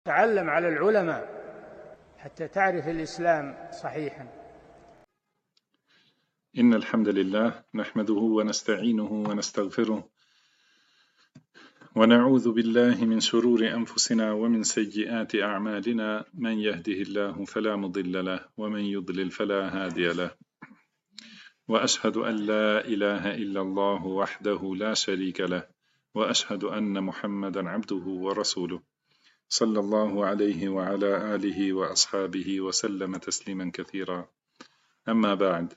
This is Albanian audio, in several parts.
تعلم على العلماء حتى تعرف الإسلام صحيحا. إن الحمد لله نحمده ونستعينه ونستغفره ونعوذ بالله من شرور أنفسنا ومن سيئات أعمالنا، من يهده الله فلا مضل له ومن يضلل فلا هادي له، وأشهد أن لا إله إلا الله وحده لا شريك له، وأشهد أن محمدا عبده ورسوله صلى الله عليه وعلى آله وأصحابه وسلم تسليما كثيرا. أما بعد،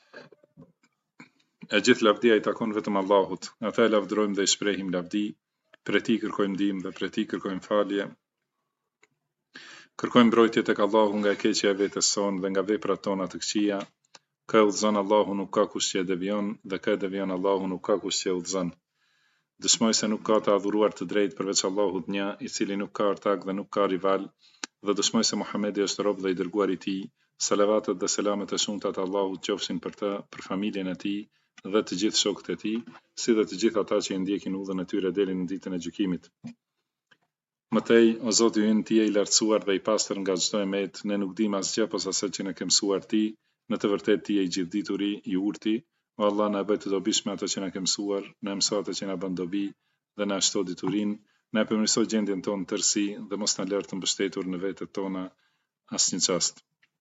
e gjithë lavdia I takon vetëm Allahut. Ata e lavdërojmë dhe I shprehim lavdi, prej Tij kërkojmë ndihmë dhe prej Tij kërkojmë falje. Kërkojmë mbrojtje tek Allahu nga e keqja e vetes sonë dhe nga veprat tona të këqija. Kë udhëzon Allahu nuk ka kush që e devion, dhe kë devion Allahu nuk ka kush që e udhëzon. Dëshmoj se nuk ka të adhuruar të drejtë përveç Allahut një, I cili nuk ka ortak dhe nuk ka rival, dhe dëshmoj se Muhamedi është rob dhe I dërguar I Tij. Salavatet dhe selamet e shumta të Allahut qofshin për të, për familjen e Tij dhe të gjithë shokët e Tij, si dhe të gjithë ata që I ndjekin udhën e tyre deri në ditën e gjykimit. Mëtej, o Zoti ynë, Ti je I lartësuar dhe I pastër nga çdo emet, ne nuk dimë asgjë posa atë që na ke mësuar Ti, në të vërtetë Ti je I gjithdituri, I urti. O Allah, na bëj të dobishme ato që na ke mësuar, na mëso ato që na bën dobi dhe na shto diturinë, na përmirëso gjendjen tonë tërësi dhe mos na lër të mbështetur në vetët tona asnjë çast.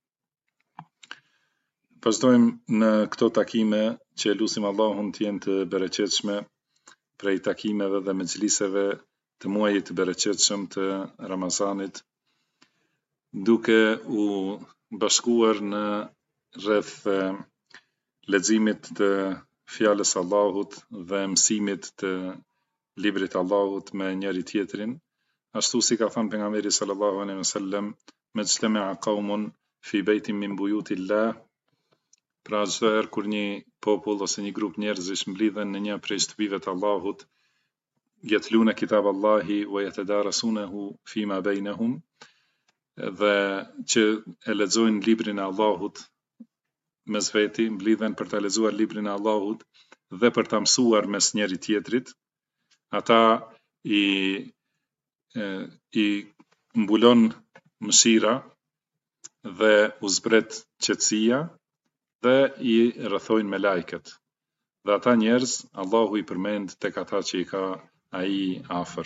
Vazhdojmë në këto takime që lutim Allahun të jenë të bereqetshme, prej takimeve dhe mexhliseve të muajit të bereqetshëm të Ramazanit, duke u bashkuar në rreth leximit të fjalës Allahut dhe mësimit të librit Allahut me njëri tjetrin, ashtu si ka thënë pejgamberi sallallahu alaihi wasallam, "Majtama'a qaumun fi baytin min buyutillah", pra çdo herë kur një popull ose një grup njerëzish mblidhen në një prej shtëpive të Allahut, yatluna kitab Allahi wa yatadarasunahu fima bainahum, dhe që e lexojnë librin e Allahut mes veti, mblidhen për ta lexuar librin e Allahut dhe për ta mësuar mes njëri tjetrit, ata I mbulon mëshira dhe u zbret qetësia dhe I rrethojnë me lajket. Dhe ata njerëz, Allahu I përmend tek ata që I ka ai afër.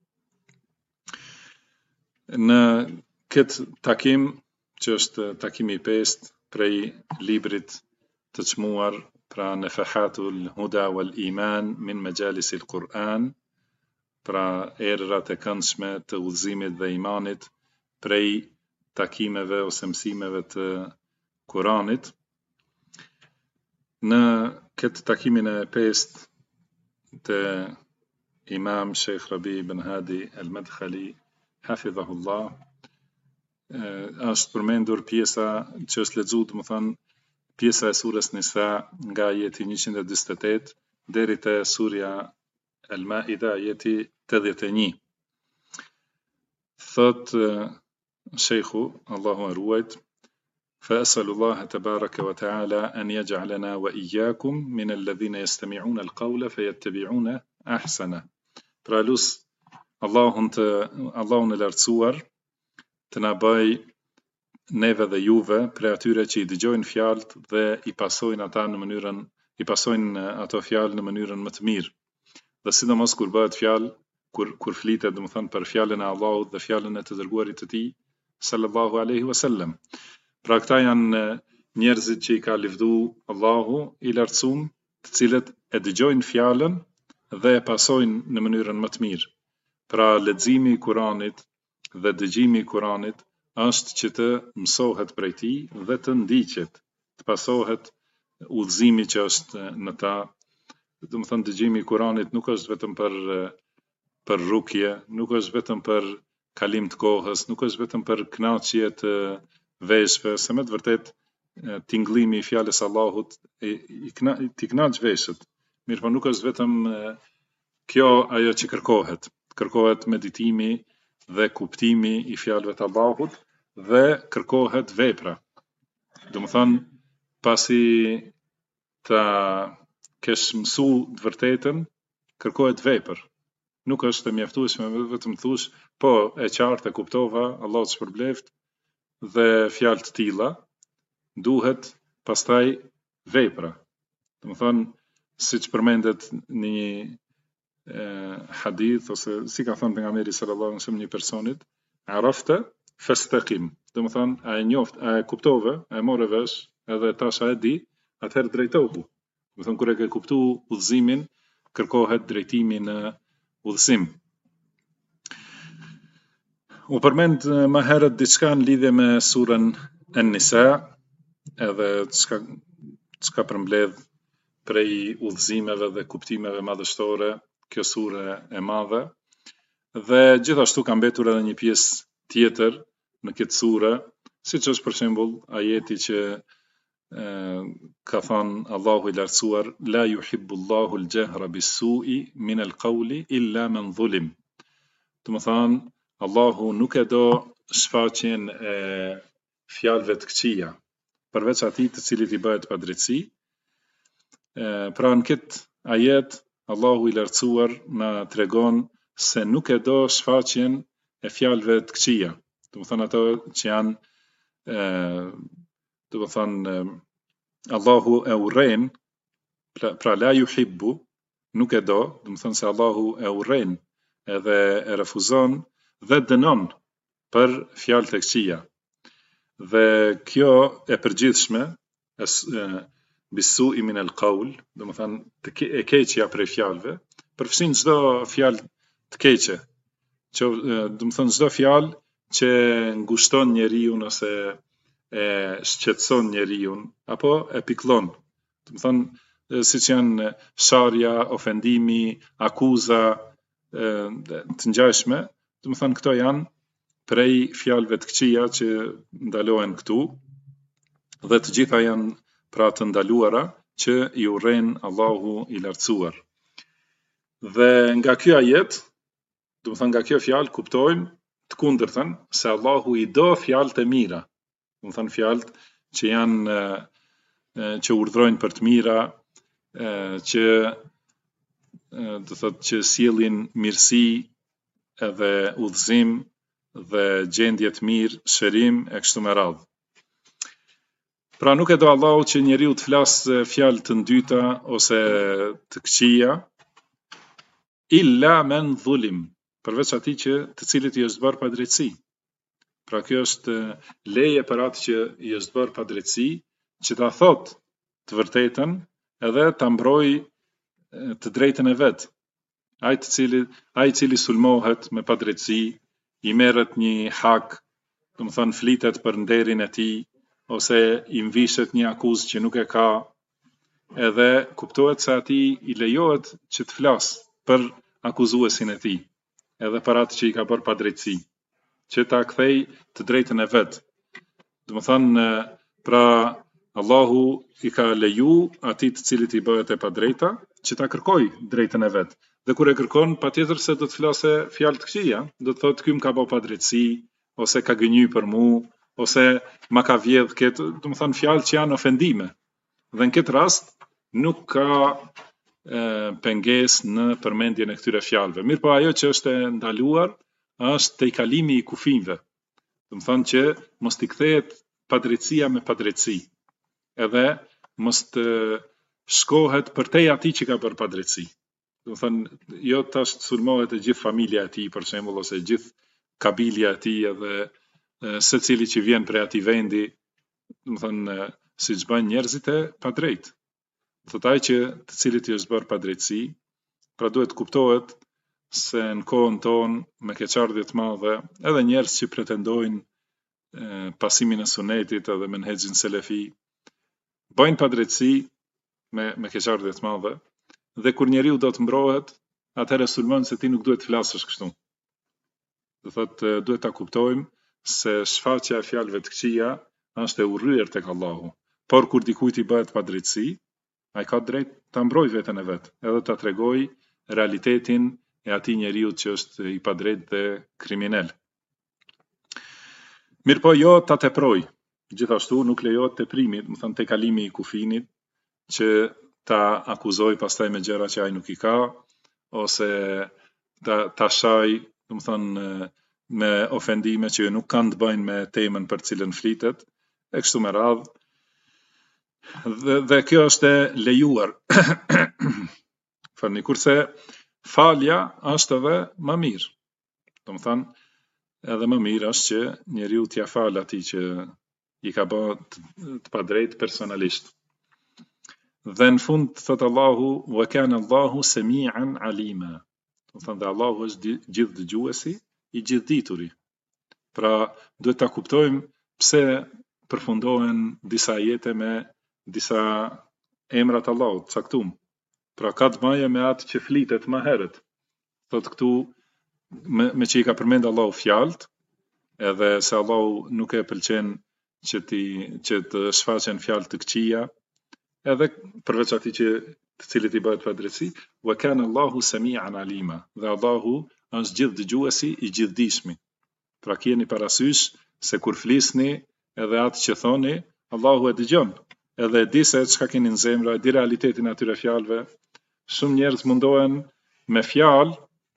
Në këtë takim, që është takimi I 5 prej librit të çmuar, pra Nafahatul Huda wal Iman min Majalisil Quran, pra erërat e këndshme të udhëzimit dhe imanit prej takimeve ose mësimeve të Kuranit. Në këtë takimin e 5 të Imam Sheikh Rabi ibn Hadi al-Madkhali, hafidhahullah, është përmendur pjesa që është lexuar, domethënë pjesa e surës Nisa nga ajeti 148 deri te surja Al-Maida ajeti 81. Thot Sheikhu, Allahu e ruajt, فأسأل الله تبارك وتعالى أن يجعلنا وإياكم من الذين يستمعون القول فيتبعون أحسنه. Pra lus Allahun e lartësuar të na bëj neve dhe juve prej atyre që I dëgjojnë fjalët dhe I pasojnë ato fjalë në mënyrën më të mirë. Dhe sidomos kur bëhet fjalë, kur flitet domethënë për fjalën e Allahut dhe fjalën e të dërguarit të Tij sallallahu alaihi wasallam. Pra këta janë njerëzit që I ka livdu Allahu I lartësuar, të cilët e dëgjojnë fjalën dhe e pasojnë në mënyrën më të mirë. Pra leximi I Kuranit dhe dëgjimi I Kuranit është që të mësohet prej tij dhe të ndiqet, të pasohet udhëzimi që është në ta. Domethënë dëgjimi I Kuranit nuk është vetëm për rukje, nuk është vetëm për kalim të kohës, nuk është vetëm për kënaqje të veshëve, se me të vërtet tingëllimi I fjalës Allahut t'i kënaq veshët. Mirë, po nuk është vetëm kjo ajo që kërkohet. Kërkohet meditimi dhe kuptimi I fjalëve të Allahut dhe kërkohet vepra. Domethënë, pasi ta kesh mësu të vërtetën, kërkohet vepër. nuk është e mjaftueshme vetëm thush, po e qartë e kuptova, Allahu të shpërbleft, dhe fjalë të tilla, duhet pastaj vepra. Domethënë, siç përmendet në një hadith ose si ka thënë pejgamberi sallallahu alaihi wasallam një personit, arafta fastaqim. Domethënë, a e njoft, a e kuptove, a e morë vesh, edhe tash a e di, atëherë drejtohu. Domethënë kur e ke kuptuar udhëzimin, kërkohet drejtimi në udhëzim. U përmend më herët diçka në lidhje me surën An-Nisa, edhe çka përmbledh prej udhëzimeve dhe kuptimeve madhështore kjo sure e madhe, dhe gjithashtu ka mbetur edhe një pjesë tjetër në këtë sure, siç është për shembull ajeti që ka thënë Allahu i lartësuar, la yuhibbullahu al-jahra bis-su'i min al-qawli illa man zulim. Domethënë, Allahu nuk e do shfaqjen e fjalëve të këqija, përveç atij të cilit i bëhet padrejtësi. Pra në këtë ajet, Allahu i lartësuar na tregon se nuk e do shfaqjen e fjalëve të këqija. Domethënë ato që janë, domethënë Allahu e urren, pra la yuhibbu, nuk e do, domethënë se Allahu e urren edhe e refuzon dhe dënon për fjalët e këqija. Dhe kjo e përgjithshme, bis-su'i min al-qawl, domethënë e keqja prej fjalëve, përfshin çdo fjalë të keqe, domethënë çdo fjalë që ngushton njeriu ose e shqetëson njeriu apo e pikëllon. Domethënë siç janë sharja, ofendimi, akuza të ngjashme, domethënë këto janë prej fjalëve të këqija që ndalohen këtu, dhe të gjitha janë pra të ndaluara që i urren Allahu i lartësuar. Dhe nga ky ajet, domethënë nga kjo fjalë kuptojmë të kundërtën, se Allahu i do fjalët e mira, domethënë fjalët që janë që urdhrojnë për të mira, që do thotë që sjellin mirësi edhe udhëzim dhe gjendje të mirë, shërim e kështu me radhë. Pra nuk e do Allahu që njeriu të flasë fjalë të ndyta ose të këqija, illa men zulim, përveç atij që të cilit i është bërë padrejtësi. Pra kjo është leje për atë që i është bërë padrejtësi, që ta thotë të vërtetën edhe ta mbrojë të drejtën e vet. Ai i cili sulmohet me padrejtësi, i merret një hak, domethënë flitet për nderin e tij, ose i mvishet një akuzë që nuk e ka, edhe kuptohet se atij i lejohet që të flasë për akuzuesin e tij, edhe për atë që i ka bërë padrejtësi, që ta kthej të drejtën e vet. Domethënë, pra Allahu i ka leju atij të cilit i bëhet e padrejta që ta kërkoj drejtën e vet. Dhe kur e kërkon, patjetër se do të flasë fjalë të këqija, do të thotë ky më ka bërë padrejtësi, ose ka gënjy për mua, ose ma ka vjedh këtë, domethënë fjalë që janë ofendime. Dhe në këtë rast nuk ka pengesë në përmendjen e këtyre fjalëve. Mirë po ajo që është e ndaluar është tejkalimi i kufive. Domethënë që mos t'i kthehet padrejtësia me padrejtësi. Edhe mos të shkohet përtej atij që ka bërë padrejtësi. Domethënë, jo tash të sulmohet e gjithë familja e tij për shembull, ose gjithë kabilja e tij, edhe secili që vjen prej atij vendi, domethënë siç bëjnë njerëzit e padrejtë. Thotë ai që të cilit i është bërë padrejtësi, pra duhet kuptohet se në kohën tonë me keqardhje të madhe, edhe njerëz që pretendojnë pasimin e sunetit edhe menhexhin selefi, bëjnë padrejtësi me keqardhje të madhe. Dhe kur njeriu do të mbrohet, atëherë sulmon se ti nuk duhet të flasësh kështu. Do thotë duhet ta kuptojmë se shfaqja e fjalëve të këqija është e urryer tek Allahu. Por kur dikujt i bëhet padrejtësi, ai ka drejt ta mbrojë veten e vet, edhe ta tregojë realitetin e atij njeriu që është i padrejtë dhe kriminal. Mirë po jo ta teproj. Gjithashtu nuk lejohet teprimi, do të thënë tejkalimi i kufinit, që ta akuzoj pastaj me gjëra që ai nuk i ka, ose ta shaj, me ofendime që nuk kanë të bëjnë me temën për cilën flitet, e kështu me radhë. Dhe kjo është e lejuar. Falni, kurse falja është edhe më mirë. Edhe më mirë është që njeriu t'ia fal atij që i ka bë të padrejtë personalisht. Dhe në fund thot Allahu, wa kana Allahu sami'an alima. Dhe Allahu është gjithë dëgjuesi, i gjithë dituri. Pra, duhet ta kuptojmë pse përfundohen disa ajete me disa emrat Allahut, caktum. Pra, ka të bëjë me atë që flitet më herët. Thot këtu, me që i ka përmend Allahu fjalët, edhe se Allahu nuk e pëlqen që të shfaqen fjalë të këqija, edhe përveç atij të cilit i bëhet padrejti, wa kana Allahu sami'an alima. Dhe Allahu është gjithë dëgjuesi, i gjithdijshmi. Pra keni parasysh se kur flisni, edhe atë që thoni, Allahu e dëgjon, edhe e di se çka keni në zemra, e di realitetin e atyre fjalëve. Shumë njerëz mundohen me fjalë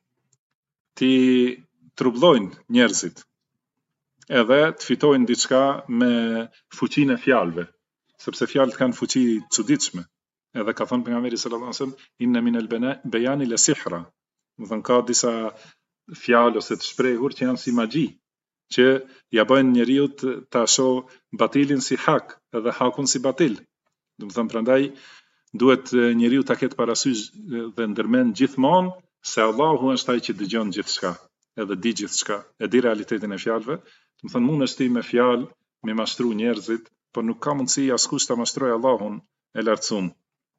ti trublojnë njerëzit, edhe të fitojnë diçka me fuqinë e fjalëve, sepse fjalët kanë fuqi të çuditshme. Edhe ka thënë pejgamberi sallallahu alajhi wasallam, inna min al-bayani la sihra. Do thënë ka disa fjalë ose të shprehur që janë si magji, që ja bëjnë njeriu ta shoh batilin si hak, edhe hakun si batil. Do të thënë prandaj duhet njeriu ta ketë parasysh dhe ndërmend gjithmonë se Allahu është ai që dëgjon gjithçka, edhe di gjithçka, e di realitetin e fjalëve. Do të thënë mundesh ti me fjalë me mashtru njerëzit, por nuk ka mundësi askush ta mashtrojë Allahun e lartësuar.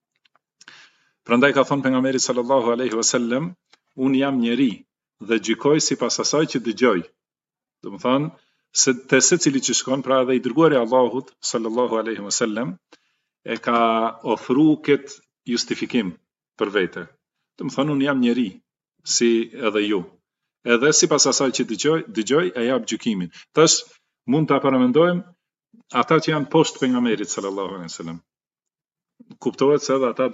Prandaj ka thënë pejgamberi sallallahu alaihi wasallam, unë jam njeri dhe gjykoj sipas asaj që dëgjoj. Do të thënë se te secili që shkon, pra edhe i dërguari i Allahut sallallahu alaihi wasallam e ka ofruar këtë justifikim për vete. Do të thënë unë jam njeri si edhe ju. Edhe sipas asaj që dëgjoj e jap gjykimin. Tash mund ta paramendojmë ata që janë poshtë pejgamberit sallallahu alaihi wasallam. Kuptohet se edhe ata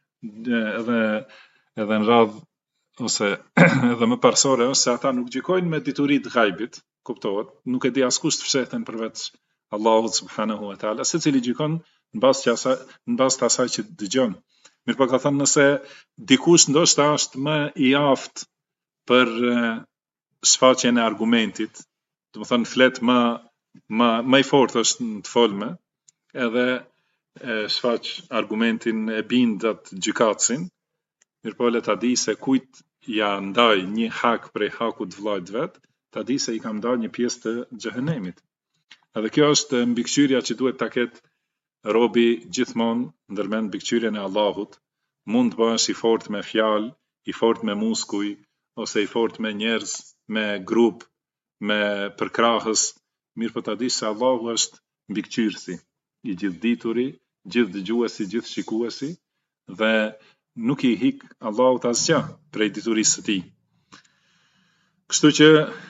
edhe në radhë ose edhe më parsore është se ata nuk gjykojnë me diturit ghaibit, kuptohet, nuk e di askush të fshehten përveç Allahut subhanahu wa taala, secili gjykon në bazë të asaj që dëgjon. Mirpo ka thënë nëse dikush ndoshta është më i aftë për shfaqjen e argumentit, do të thënë flet më i fortë është në të folme, edhe shfaq argumentin e bindat gjykatësin, mirpo le ta di se kujt ja ndaj një hak prej hakut vllajt vet, ta di se i kam ndaj një pjesë të xhehenemit. Edhe kjo është mbikëqyrja që duhet ta ketë robi gjithmonë, ndërmend mbikëqyrjen e Allahut. Mund të bëhesh i fortë me fjalë, i fortë me muskuj, ose i fortë me njerëz, me grup, me përkrahës, mirpo ta di se Allahu është mbikëqyrësi, i gjithdituri, gjithë dëgjuesi, gjithë shikuesi, dhe nuk i hik Allahut asgjë prej diturisë së tij. Kështu që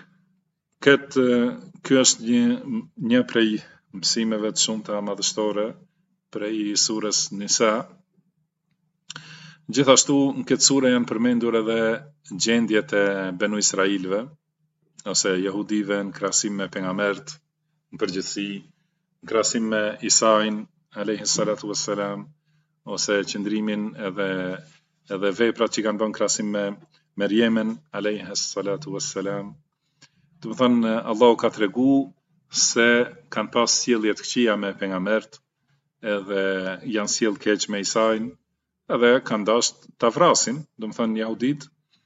ky është një prej mësimeve të shumta madhështore prej surës Nisa. Gjithashtu në këtë sure janë përmendur edhe gjendjet e Benu Israilëve, ose jehudive në krahasim me pejgamberët në përgjithësi, në krahasim me Isain alayhi salatu wassalam, ose qëndrimin edhe veprat që kanë bën krahasim me Merjemen alayhi salatu wassalam. Do të thonë Allahu ka treguar se kanë pas sjellje të këqija me pejgamberët, edhe janë sjell keq me Isain, edhe kanë dashur ta vrasin, do të thonë jehudit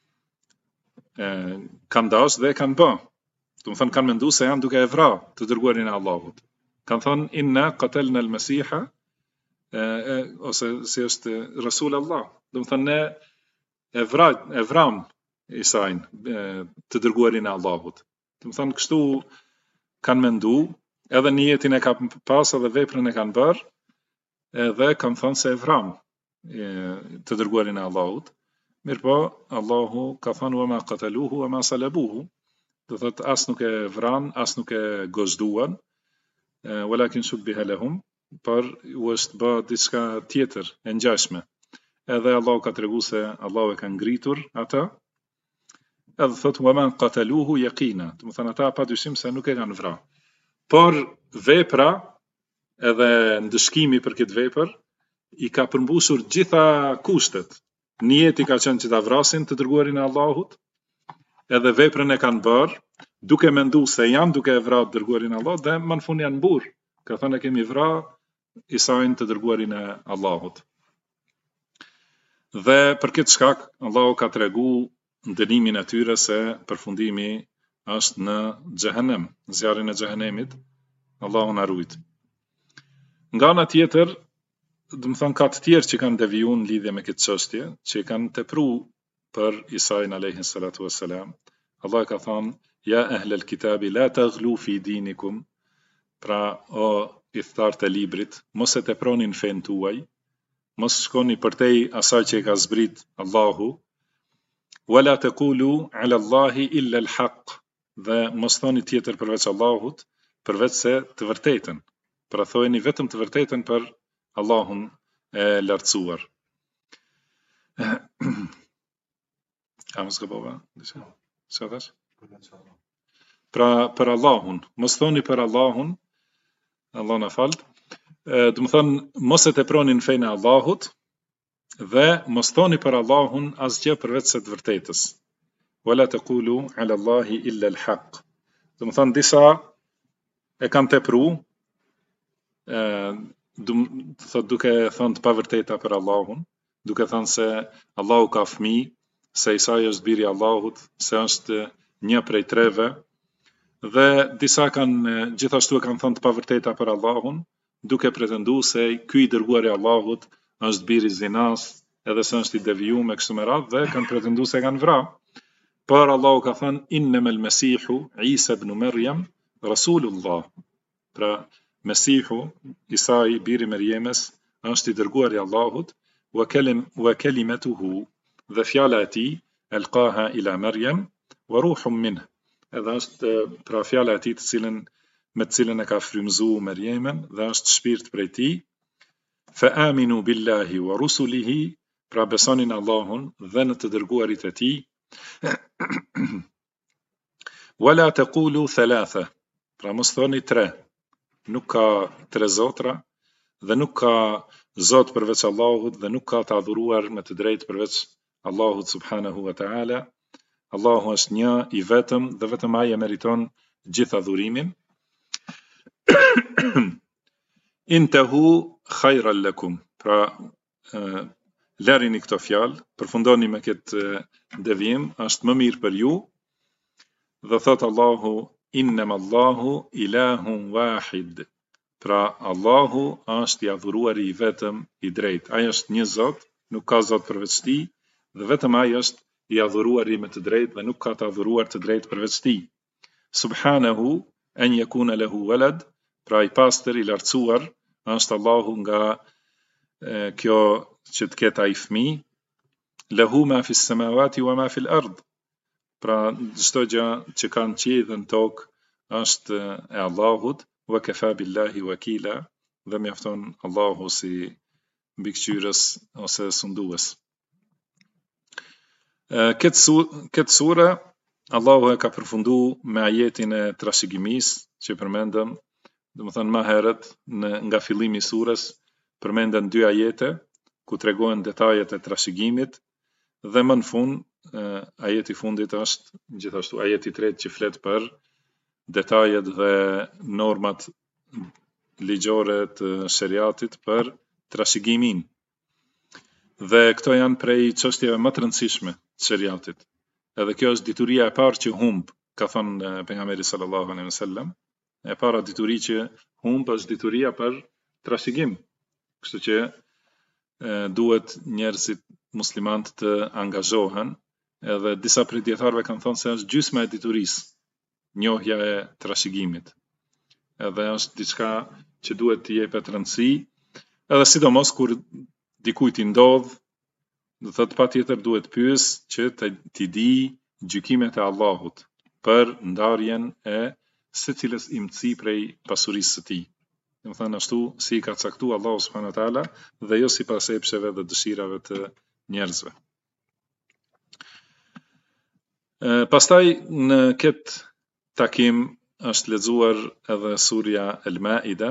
kanë dashur dhe kanë bë. Do të thonë kanë menduar se janë duke e vrarë të dërguarin e Allahut. Kanë thonë inna qatalna al-Masiha, ose si është Rasul Allah. Do të thonë ne e vram Isain, të dërguarin e Allahut. Do të thonë kështu kanë menduar, edhe niyetin e kanë pas edhe veprën e kanë bërë, edhe kanë thonë se e vram të dërguarin e Allahut. Mirpo Allahu ka thënë wa ma qataluhu wa ma salabuhu. Do thotë as nuk e vran, as nuk e gozhduan, walakin shubbiha lahum, por u është bë diçka tjetër e ngjashme. Edhe Allahu ka treguar se Allahu e ka ngritur ata, edhe thot waman qataluhu yaqina, do të thonë ata padyshim se nuk e kanë vrarë. Por vepra edhe ndëshkimi për këtë vepër i ka përmbushur gjitha kushtet. Niyeti ka qenë që ta vrasin të dërguarin e Allahut, edhe veprën e kanë bërë duke menduar se janë duke e vrarë të dërguarin e Allahut dhe më në fund janë burr. Ka thënë kemi vrarë Isain të dërguarin e Allahut. Dhe për këtë shkak Allahu ka treguar dënimin e tyre se përfundimi është në xhehenem, zjarrin e xhehenemit. Allahu na ruaj. Nga ana tjetër, do të thonë ka të tjerë që kanë devijuar në lidhje me këtë çështje, që kanë tepruar për Isain alayhi salatu wassalam. Allah ka thënë: "Ya ahlal kitabi la taghlu fi dinikum", pra o i thart e librit, mos e teproni në fen tuaj, mos shkoni përtej asaj që ka zbrit Allahu, wala taqulu ala Allahi illa al-haq, dhe mos thoni tjetër përveç Allahut, përveç se të vërtetën. Pra thojeni vetëm të vërtetën për Allahun e lartësuar. A mos gabova? Çfarë thash? Pra për Allahun, mos thoni për Allahun, Allah na fal. Do të thonë mos e teproni në fenë e Allahut dhe mos thoni për Allahun asgjë përveç se të vërtetës. Wala taqulu ala Allahi illa al-haq. Do të thonë disa e kanë tepruar, duke thënë të pavërteta për Allahun, duke thënë se Allahu ka fëmijë, se Isa është biri i Allahut, se është një prej treve, dhe disa kanë gjithashtu e kanë thënë të pavërteta për Allahun, duke pretenduar se ky i dërguari i Allahut është biri i zinas, edhe se është i devijuar me kështu me radhë, dhe kanë pretenduar se kanë vrarë. Por Allahu ka thënë innamal masihu Isa ibn Maryam rasulullah. Pra Mesihu, Isa i biri Merjemes, është i dërguari i Allahut, wa kalimatuhu, dhe fjala e tij alqaha ila Maryam wa ruhun minh. Edhe është pra fjala e tij me të cilën e ka frymëzuar Merjemen dhe është shpirt prej tij. Fa aminu billahi wa rusulihi, pra besonin Allahun dhe në të dërguarit e tij. Wala taqulu thalatha, pra mos thoni tre. Nuk ka tre zotra dhe nuk ka zot përveç Allahut dhe nuk ka të adhuruar me të drejtë përveç Allahut subhanahu wa ta'ala. Allahu është një i vetëm dhe vetëm ai e meriton gjithë adhurimin. Intahu khayran lakum, pra lërini këto fjalë, përfundoni me këtë devijim, është më mirë për ju. Dhe thot Allahu innama Allahu ilahun wahid, pra Allahu është i adhuruari i vetëm i drejtë. Ai është një Zot, nuk ka Zot përveç tij, dhe vetëm ai është i adhuruari me të drejtë dhe nuk ka të adhuruar të drejtë përveç tij. Subhanahu an yakuna lahu walad, pra i pastër i lartësuar është Allahu nga kjo që të ketë ai fëmijë. Lahu ma fi s-samawati wa ma fi l-ard, pra çdo gjë që ka në qiell dhe në tokë është e Allahut, wa kafa billahi wakila, dhe mjafton Allahu si mbikëqyrës ose sundues. Këtë sure Allahu e ka përfunduar me ajetin e trashëgimisë që përmendëm, domethënë më herët nga fillimi i surës përmenden dy ajete ku tregohen detajet e trashëgimit, dhe më në fund ajeti i fundit është gjithashtu ajeti i tretë që flet për detajet dhe normat ligjore të shariatit për trashëgimin. Dhe këto janë prej çështjeve më të rëndësishme të shariatit. Edhe kjo është dituria e parë që humb, ka thënë pejgamberi sallallahu alaihi wasallam, e para dituri që humb është dituria për trashëgim. Kështu që duhet njerëzit muslimanët të angazhohen, edhe disa prej dietarëve kanë thënë se është gjysma e diturisë, njohja e trashëgimit. Edhe është diçka që duhet t'i jepet rëndësi, edhe sidomos kur dikujt i ndodh, do thotë patjetër duhet pyes që t'i di gjykimet e Allahut për ndarjen e secilës imtësi prej pasurisë së tij. Domethënë ashtu si ka caktuar Allahu subhanahu wa taala dhe jo sipas epsheve dhe dëshirave të njerëzve. Pastaj në këtë takim është lexuar edhe surja El-Maida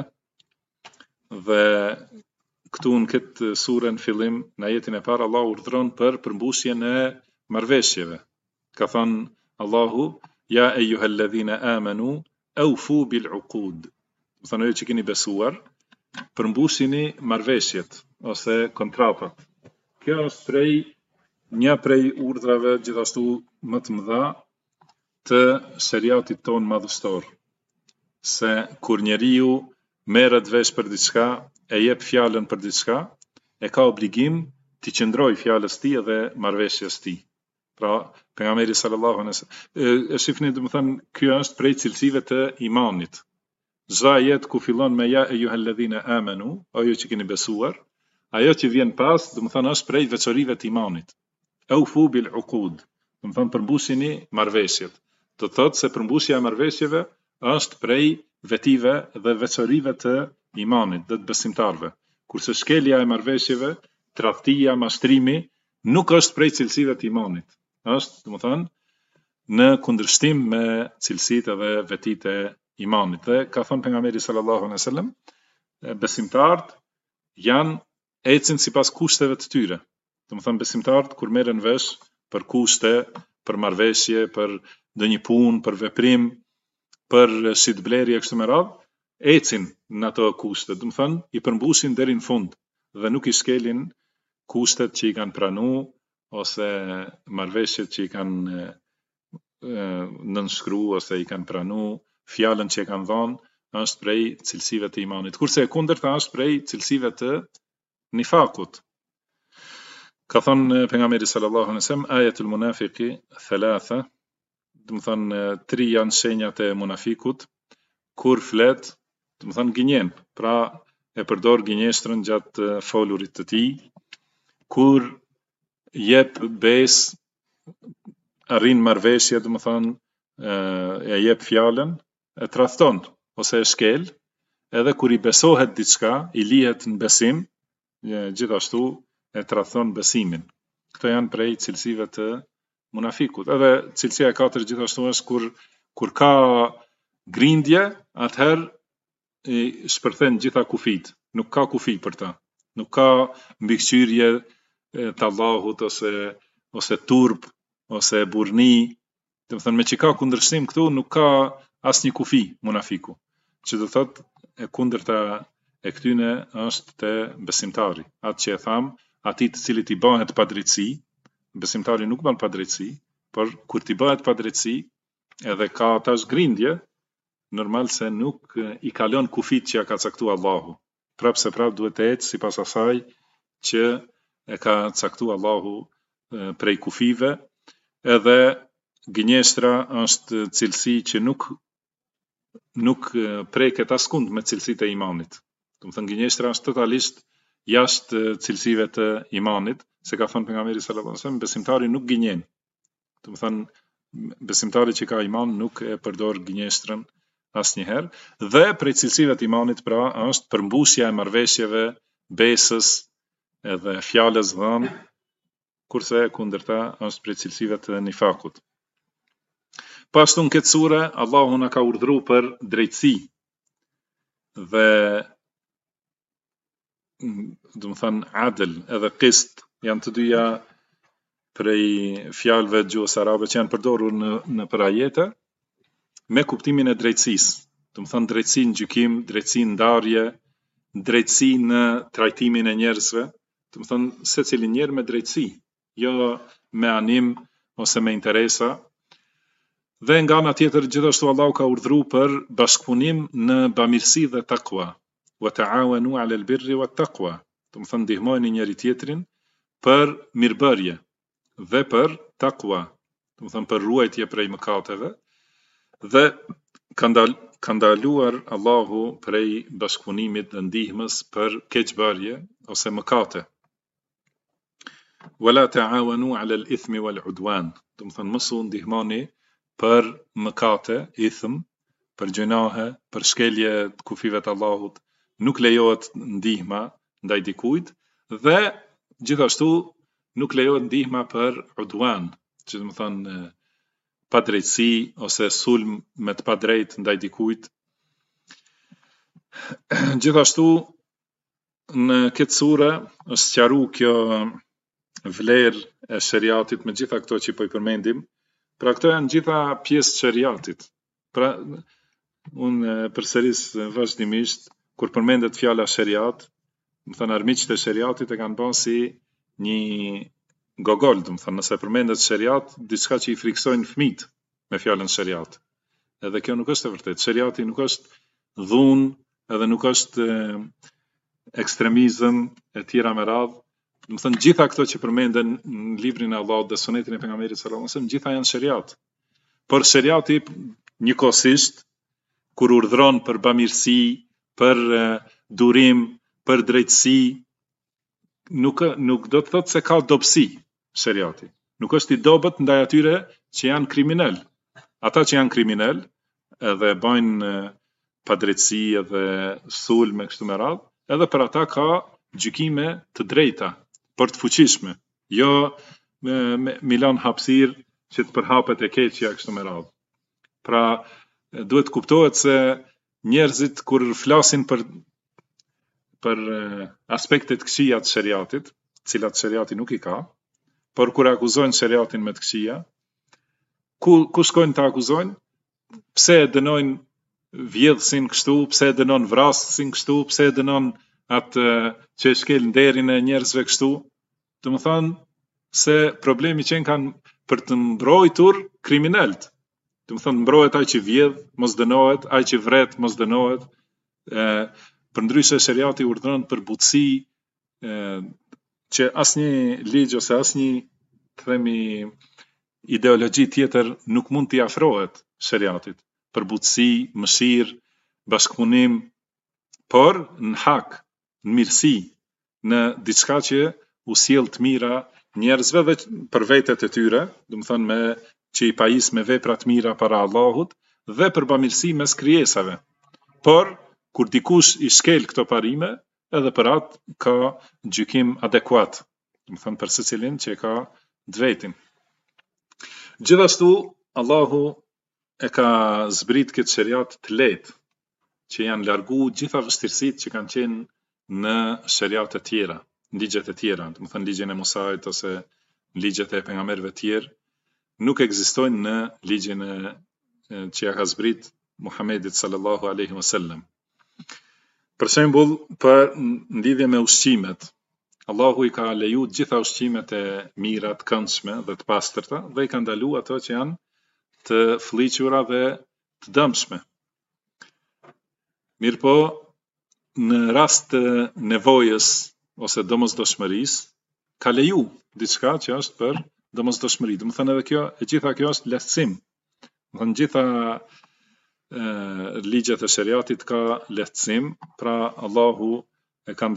dhe këtu në këtë sure në fillim në ajetin e parë Allahu urdhëron për përmbusjen e marrëveshjeve. Ka thënë Allahu ja ejuhalladhina amanu awfu bil uqud. Do thonë ju që keni besuar, përmbusini marrëveshjet ose kontratat. Kjo është një prej urdhrave gjithashtu më të mëdha të shariatit ton madhështor, se kur njeriu merret vesh për diçka, e jep fjalën për diçka, e ka obligim të qëndrojë fjalës tij dhe marrëveshjes tij. Pra, pejgamberi sallallahu alaihi wasallam, e shifni domethënë ky është prej cilësive të imanit. Çdo ajet ku fillon me ja ejuhalladhina amanu, ajo që keni besuar, ajo që vjen pas, domethënë është prej veçorive të imanit. Awfu bil uqud, domethënë përmbusini marrëveshjet. Do thotë se përmbusja e marrëveshjeve është prej vetive dhe veçorive të imanit dhe të besimtarve. Kurse shkelja e marrëveshjeve, tradhtia, mashtrimi nuk është prej cilësive të imanit. Është, domethënë, në kundërshtim me cilësitë dhe vetitë e imanit. Dhe ka thënë pejgamberi sallallahu alaihi wasallam, besimtarët janë ecin sipas kushteve të tyre. Domethënë besimtarët kur merren vesh për kushte, për marrëveshje, për ndonjë punë, për veprim, për shitblerje kështu me radhë, ecin në ato kushte, domethënë i përmbusin deri në fund dhe nuk i shkelin kushtet që i kanë pranuar ose marrëveshjet që i kanë nënshkruar ose i kanë pranuar, fjalën që e kanë dhënë, është prej cilësive të imanit. Kurse e kundërta është prej cilësive të nifakut. Ka thënë pejgamberi sallallahu alaihi wasallam ayatul munafiqi thalatha, do të thënë 3 janë shenjat e munafikut. Kur flet, do të thënë gënjen, pra e përdor gënjeshtrën gjatë folurit të tij. Kur jep besë, arrin marrëveshje, do të thënë e jep fjalën, e tradhton ose e shkel, edhe kur i besohet diçka, i lihet në besim, gjithashtu e tradhton besimin. Këto janë prej cilësive të munafikut. Edhe cilësia e katërt gjithashtu është kur ka grindje, atëherë i shpërthen gjitha kufit. Nuk ka kufi për ta. Nuk ka mbikëqyrje të Allahut ose turp ose burrni. Do të thënë me që ka kundërshtim këtu nuk ka asnjë kufi munafiku. Që do thotë e kundërta e këtyne është te besimtari. Atë që e tham, atij të cilit i bëhet padrejtësi, besimtari nuk bën padrejtësi, por kur t'i bëhet padrejtësi, edhe ka tash grindje, normal se nuk i kalon kufit që ja ka caktuar Allahu. Prap duhet të ecë sipas asaj që e ka caktuar Allahu prej kufive, edhe gënjeshtra është cilësi që nuk preket askund me cilësitë e imanit. Do të thënë gënjeshtra është totalisht jashtë cilësive të imanit, se ka thënë pejgamberi sallallahu alajhi wasallam, besimtari nuk gënjen. Do të thënë besimtari që ka iman nuk e përdor gënjeshtrën asnjëherë, dhe prej cilësive të imanit pra është përmbusja e marrëveshjeve, besës edhe fjalës dhënë, kurse e kundërta është prej cilësive të nifakut. Pashtu në këtë sure, Allahu na ka urdhëruar për drejtësi dhe do të thënë adl edhe qist, janë të dyja prej fjalëve gjuhës arabe që janë përdorur në për ajete me kuptimin e drejtësisë. Do të thënë drejtësi në gjykim, drejtësi në ndarje, drejtësi në trajtimin e njerëzve, do të thënë secili njeri me drejtësi, jo me anim ose me interesa. Dhe nga ana tjetër gjithashtu Allahu ka urdhëruar për bashkëpunim në bamirësi dhe takwa. Wa ta'awanu 'ala al-birri wat-taqwa. Do të thënë ndihmojeni njëri tjetrin për mirëbërje dhe për takwa. Do të thënë për ruajtje prej mëkateve, dhe ka ndaluar Allahu prej bashkëpunimit dhe ndihmës për keqbërje ose mëkate. Wala ta'awanu 'ala al-ithmi wal-'udwan. Do të thënë mos u ndihmoni për mëkate, ithm, për gjunahe, për shkelje të kufive të Allahut, nuk lejohet ndihma ndaj dikujt, dhe gjithashtu nuk lejohet ndihma për udwan, që do të thënë padrejtësi ose sulm me të padrejtë ndaj dikujt. Gjithashtu në këtë sure është sqaru kjo vlerë e shariatit me gjitha këto që po i përmendim. Pra këto janë gjitha pjesë të shariatit. Pra unë përsëris vazhdimisht kur përmendet fjala shariat, më thënë armiqtë e shariatit e kanë bërë si një gogol, do të thënë nëse përmendet shariat, diçka që i friksojnë fëmijët me fjalën shariat. Edhe kjo nuk është e vërtetë. Shariati nuk është dhunë, edhe nuk është ekstremizëm e tjera me radhë. Do të thënë gjitha këto që përmenden në librin e Allahut dhe sunetin e pejgamberit sallallahu alajhi wasallam, gjitha janë shariat. Por shariati njëkohësisht kur urdhron për bamirësi, për durim, për drejtësi, nuk do të thotë se ka dobësi shariati. Nuk është i dobët ndaj atyre që janë kriminal. Ata që janë kriminal edhe bajnë padrejtësi edhe sulme kështu me radhë, edhe për ata ka gjykime të drejta, për të fuqishme, jo Milan hapësirë që të përhapet e keqja kështu me radhë. Pra duhet kuptohet se njerëzit kur flasin për aspektet këqija të shariatit, cilat shariati nuk i ka, por kur akuzojnë shariatin me të këqija, ku shkojnë të akuzojnë? Pse e dënojnë vjedhsin kështu, pse e dënon vrasësin kështu, pse e dënon atë që e shkel nderin e njerëzve kështu? Do të thonë se problemi që kanë për të mbrojtur kriminalt. Do të thonë mbrohet ai që vjedh, mos dënohet, ai që vret, mos dënohet. Përndryshe shariati urdhëron për butësi që asnjë ligj ose asnjë, themi, ideologji tjetër nuk mund t'i afrohet shariatit. Për butësi, mëshirë, bashkëpunim, por në hak, në mirësi, në diçka që u sjell të mira njerëzve dhe për vetet e tyre, do të thonë që i pajis me vepra të mira para Allahut dhe për bamirësi mes krijesave. Por kur dikush i shkel këto parime, edhe për atë ka gjykim adekuat, do të thonë për secilin që ka vetin. Gjithashtu Allahu e ka zbrit këtë shariat të lehtë, që janë largu gjitha vështirësitë që kanë qenë në shariat e tjera, në ligjet e tjera, do të thënë ligjin e Musait ose në ligjet e pejgamberëve të tjerë, nuk ekzistojnë në ligjin që ja ka zbrit Muhamedit sallallahu alaihi wasallam. Për shembull, në lidhje me ushqimet, Allahu i ka leju gjitha ushqimet e mira, të këndshme dhe të pastërta dhe i ka ndalu ato që janë të fëlliqura dhe të dëmshme. Mirëpo, në rast të nevojës ose domosdoshmërisë, ka leju diçka që është për domosdoshmëri. Do të thënë edhe kjo, e gjitha kjo është lehtësim. Do thënë gjitha ligjet e shariatit ka lehtësim, pra Allahu i ka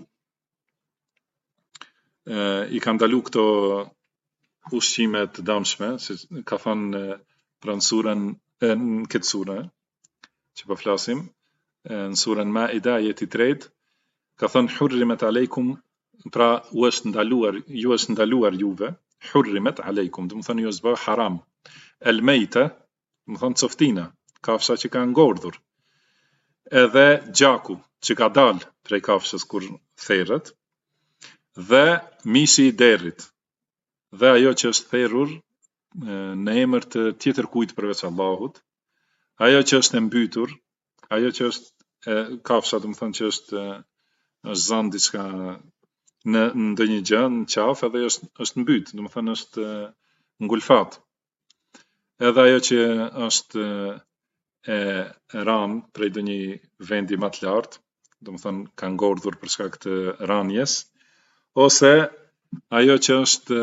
ndalu këto ushqime të dëmshme, si ka thënë pra në surën në këtë sure që po flasim, në surën Maida ajeti 3, ka thënë hurrimet aleikum, pra ju është ndaluar juve, hurrimet aleikum, do të thonë ju është bërë haram. El meita, do të thonë coftina, kafsha që ka ngordhur. Edhe gjaku që ka dalë prej kafshës kur therrët, dhe mishi i derrit. Dhe ajo që është therrur në emër të tjetër kujt përveç Allahut, ajo që është e mbytur, ajo që është kafsha, do të thonë që është zënë diçka në ndonjë gjë, në qafë, edhe është mbyt, do të thonë është ngulfat. Edhe ajo që është e ranë prej ndonjë vendi më të lartë, do të thonë ka ngordhur për shkak të ranjes, ose ajo që është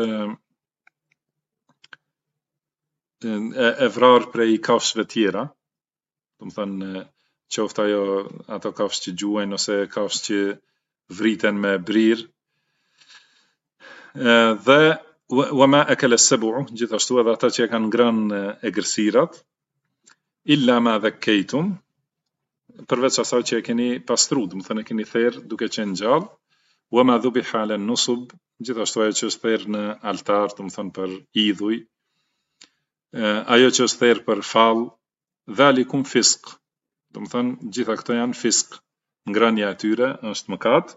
e vrarë prej kafshëve tjera, do të thonë qoftë ato kafshë që gjuajnë ose kafshë që vriten me brirë, dhe wama akala as-sab'u, gjithashtu edhe ata që kanë ngrënë egërsirat, illa ma dhakkaytum, përveç asaj që e keni pastru, do të thënë e keni therr duke qenë gjallë, wama dhubiha ala an-nusub, gjithashtu ajo që është therr në altar, do të thënë për idhuj, ajo që është therr për fall, dhalikum fisk. Do të thënë gjitha këto janë fisk. Ngrënia e tyre është mëkat.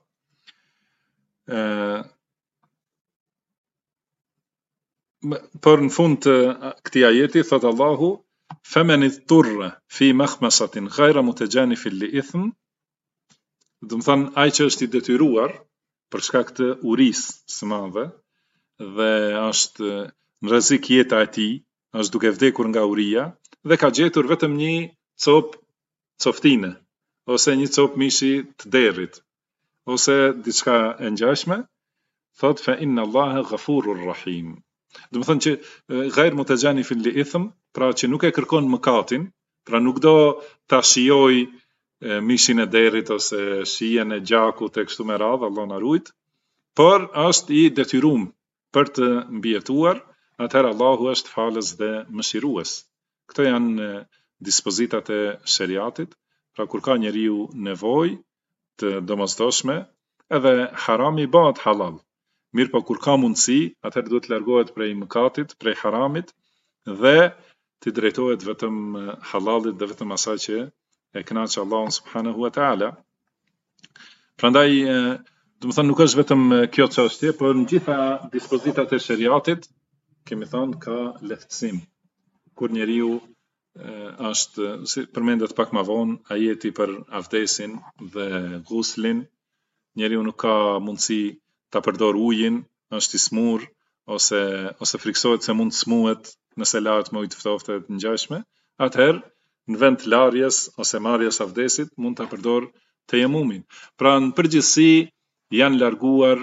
Por në fund të këtij ajeti thot Allahu faman idturra fi makhmasatin ghayra mutajanifin li ithm, do të thënë ai që është i detyruar për shkak të urisë së madhe dhe është në rrezik jeta e tij, është duke vdekur nga uria dhe ka gjetur vetëm një copë coftine ose një copë mishi të derrit ose diçka e ngjashme, thot fa inna Allaha ghafurur rahim. Do të thënë që ghair mutajanifin li ithm, pra që nuk e kërkon mëkatin, pra nuk do ta shijoj mishin e derrit ose shijen e gjakut e kështu me radhë, Allah na ruajt, por është i detyruar për të mbijetuar, atëherë Allahu është falës dhe mëshirues. Këto janë dispozitat e shariatit, pra kur ka njeriu nevojë të domosdoshme, edhe harami bëhet halal. Mirë po kur ka mundësi, atëherë duhet të largohet prej mëkatit, prej haramit dhe të drejtohet vetëm halalit dhe vetëm asaj që e kënaq Allahun subhanahu wa taala. Prandaj, do të thënë nuk është vetëm kjo çështje, por në gjitha dispozitat e shariatit, kemi thënë ka lehtësim. Kur njeriu është, si përmendet pak më vonë, ajeti për avdesin dhe ghuslin, njeriu nuk ka mundësi ta përdor ujin, është i smur ose friksohet se mund të smuhet nëse lahet me ujë të ftoftë të ngjashme, atëherë në vend të larjes ose marrjes avdesit mund ta përdor tejemumin. Pra në përgjithësi janë larguar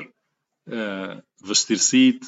vështirësitë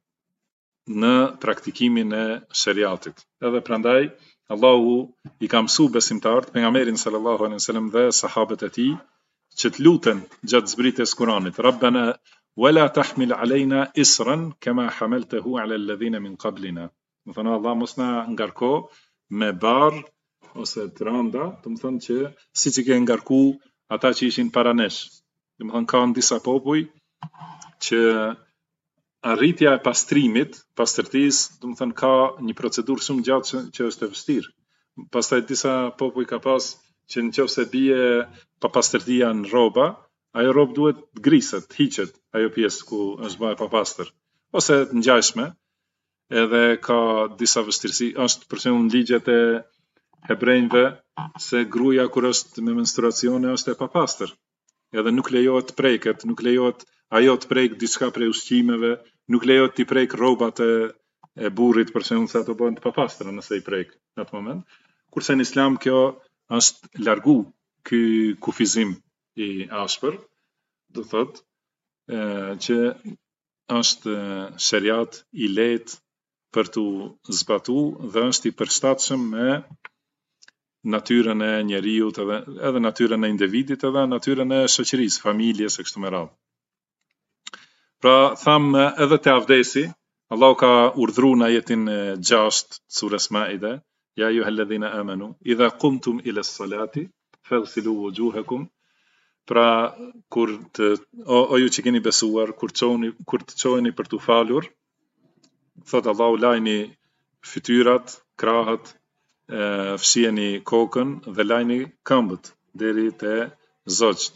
në praktikimin e shariatit. Edhe prandaj Allahu i ka mësuar besimtarët, pejgamberin sallallahu alaihi wasallam dhe sahabët e tij, që të luten gjatë zbritjes Kuranit, Rabbana wala tahmil alejna isran kama hamaltahu ala alladhina min qablina. Do thonë Allah mos na ngarko me barr ose të rënda, do të thonë që siç i ke ngarku ata që ishin para nesh. Do të thonë kanë disa popuj që arritja e pastrimit, pastërtisë, do të thonë ka një procedurë shumë gjatë që është e vështirë. Pastaj disa popuj ka pas që nëse bie pa pastërtia në rroba, ajo rrobë duhet të griset, hiqet, ajo pjesë ku është bërë pa pastër, ose të ngjashme, edhe ka disa vështirësi, është për shembull në ligjet e hebrejve se gruaja kur është me menstruacione është e papastër. Edhe nuk lejohet të preket, nuk lejohet ajo të prek diçka prej ushqimeve, nuk lejohet të prek rrobat e burrit për shembull se ato bëhen të papastra nëse i prek në atë moment. Kurse në Islam kjo është largu ky kufizim i ashpër, do thotë që është shariat i lehtë për tu zbatu dhe është i përshtatshëm me natyrën e njeriut edhe natyrën e individit edhe natyrën e shoqërisë, familjes e kështu me radhë. Pra tham edhe te avdesi, Allahu ka urdhëruar në ajetin 6 surës Maide, ja ayyuhalladhina amanu idha qumtum ila as-salati faghsilu wujuhakum. Pra kur o ju që keni besuar, kur të çoheni për të falur, thot Allahu lajni fytyrat, krahët, fshiheni kokën dhe lajni këmbët deri te zogjt.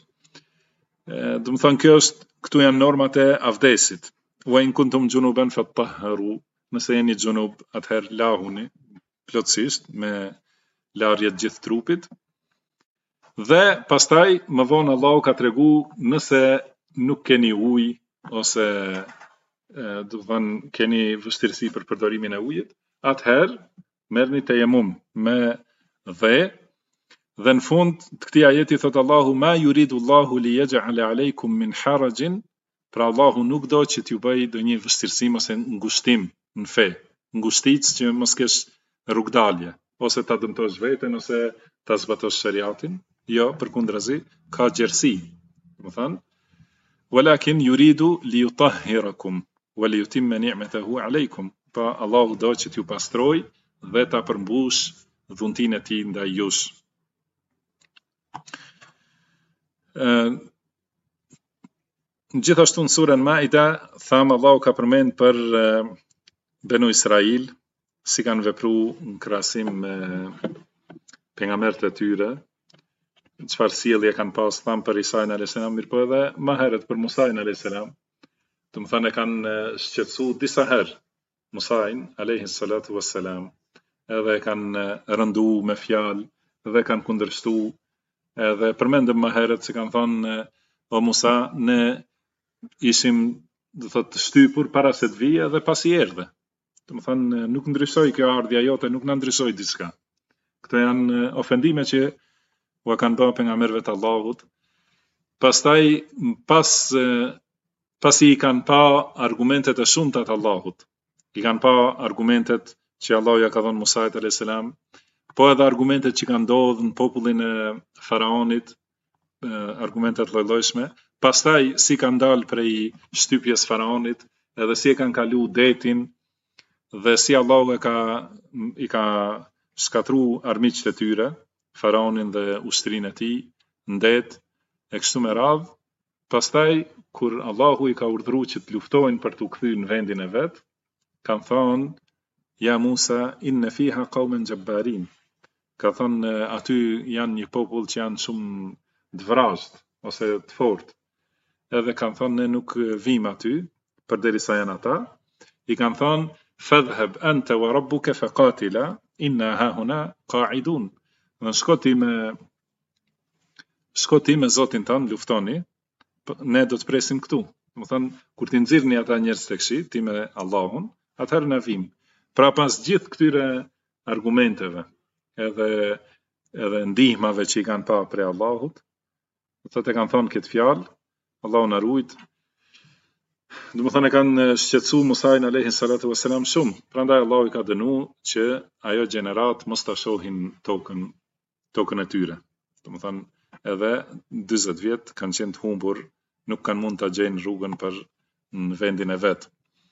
Do të thonë kjo është, këtu janë normat e avdesit. Wa in kuntum junuban fatahharu, nëse jeni junub, atëherë lahuni plotësisht me larje të gjithë trupit. Dhe pastaj më vonë Allahu ka tregu nëse nuk keni ujë ose do të thonë keni vështirësi për përdorimin e ujit, atëherë merrni tejemum me dhe në fund të këtij ajeti thot Allahu ma yuridu Allahu li yaj'ala aleikum min harajin, pra Allahu nuk do që t'ju bëj ndonjë vështirësim ose ngushtim në fe, ngushtic që mos kesh rrugdalje, ose ta dëmtosh veten ose ta zbatosh shariatin. Jo, përkundrazi, ka gjerësi. Do të thënë, walakin yuridu li yutahhirakum wa li yutimma ni'matahu aleikum. Pa Allahu do që t'ju pastroj dhe ta përmbush dhuntinë e tij ndaj jush. Gjithashtu në surën Maida, tham Allahu ka përmend për Benu Israil, si kanë vepru në krahasim me pejgamberët e tyre, çfarë sjellje kanë pas thamë për Isajin a.s. mirë po edhe më herët për Musajin a.s. Do të thënë e kanë shqetësu disa herë Musajin a.s. edhe kanë rëndu me fjalë dhe kanë kundërshtu, edhe përmendëm më herët se kanë thënë o Musa, ne ishim do thotë shtypur para se të vijë dhe pasi erdhe. Do të thënë nuk ndryshoi kjo ardhja jote, nuk na ndryshoi diçka. Këto janë ofendime që u kanë bërë pejgamberëve të Allahut. Pastaj pasi i kanë pa argumentet e shumta të Allahut, i kanë pa argumentet që Allahu ja ka dhënë Musait a.s., po edhe argumentet që kanë ndodhur në popullin e Faraonit, argumentet lloj-llojshme, pastaj si kanë dalë prej shtypjes Faraonit, edhe si e kanë kalu detin, dhe si Allahu i ka shkatru armiqtë e tyre, Faraonin dhe ushtrinë e tij, në det, e kështu me radhë. Pastaj kur Allahu i ka urdhëruar që të luftojnë për t'u kthyer në vendin e vet, kanë thonë ja Musa inna fiha qauman jabbarin. Ka thonë aty janë një popull që janë shumë të vrazhtë ose të fortë. Edhe kanë thonë ne nuk vim aty përderisa janë ata. I kanë thonë fadhhab anta wa rabbuka faqatila inna hahuna qa'idun. Në shko ti me Zotin tanë luftoni, ne do të presim këtu. Do të thonë kur ti nxirrni ata njerëz tek shi, ti me Allahun, atëherë na vim. Pra pas gjithë këtyre argumenteve, edhe ndihmave që i kanë pa prej Allahut, thotë e kanë thonë këtë fjalë, Allahu na ruajt. Do të thonë kanë shqetësu Musajin a.s. shumë. Prandaj Allahu i ka dënuar që ajo gjenerat mos ta shohin tokën e tyre. Do të thonë edhe 40 vjet kanë qenë të humbur, nuk kanë mund ta gjejnë rrugën për në vendin e vet.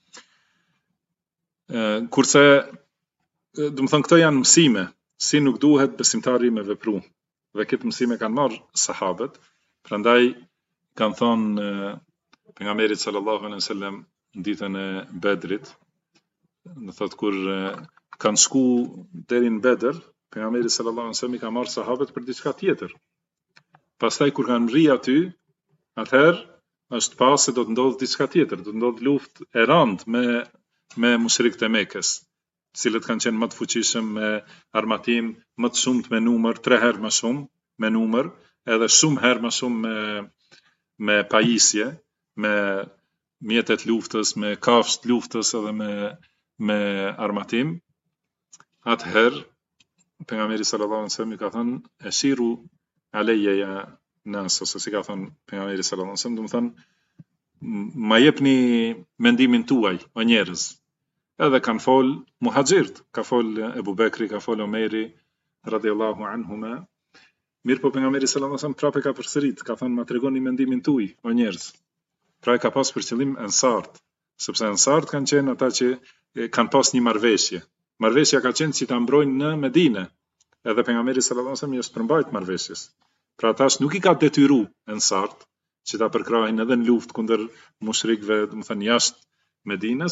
Kurse do të thonë këto janë mësime, si nuk duhet besimtari me vepru. Dhe këtë mësime kanë marrë sahabët, prandaj kanë thonë pejgamberi sallallahu alaihi wasallam në ditën e Bedrit, do thotë kur kanë shku deri në Bedër, pejgamberi sallallahu alaihi wasallam i ka marrë sahabët për diçka tjetër. Pastaj kur kanë rri aty, atëherë është pas se do të ndodhë diçka tjetër, do të ndodhë luftë e rëndë me mushrikët e Mekës, cilët kanë qenë më të fuqishëm me armatim më të shumt me numër, 3 herë më shumë me numër, edhe shumë herë më shumë me pajisje, me mjetet luftës, me kafshë të luftës edhe me armatim. Atëherë pejgamberi sallallahu alaihi wasallam i ka thënë eshiru aleja ja nas, ose si ka thënë pejgamberi sallallahu alaihi wasallam, do të thënë ma jepni mendimin tuaj o njerëz. Edhe kanë fol muhaxhirët, ka fol Ebu Bekri, ka fol Omeri radhiyallahu anhuma. Mirë po pejgamberi sallallahu alaihi wasallam prapë ka përsërit, ka thënë ma tregoni mendimin tuaj o njerëz. Pra e ka pas për qëllim ensart, sepse ensart kanë qenë ata që kanë pas një marrëveshje. Marrëveshja ka qenë që ta mbrojnë në Medinë, edhe pejgamberi sallallahu alaihi wasallam i është përmbajt marrëveshjes. Pra tash nuk i ka detyru ensart që ta përkrahin edhe në luftë kundër mushrikëve, do të thënë jashtë Medinës.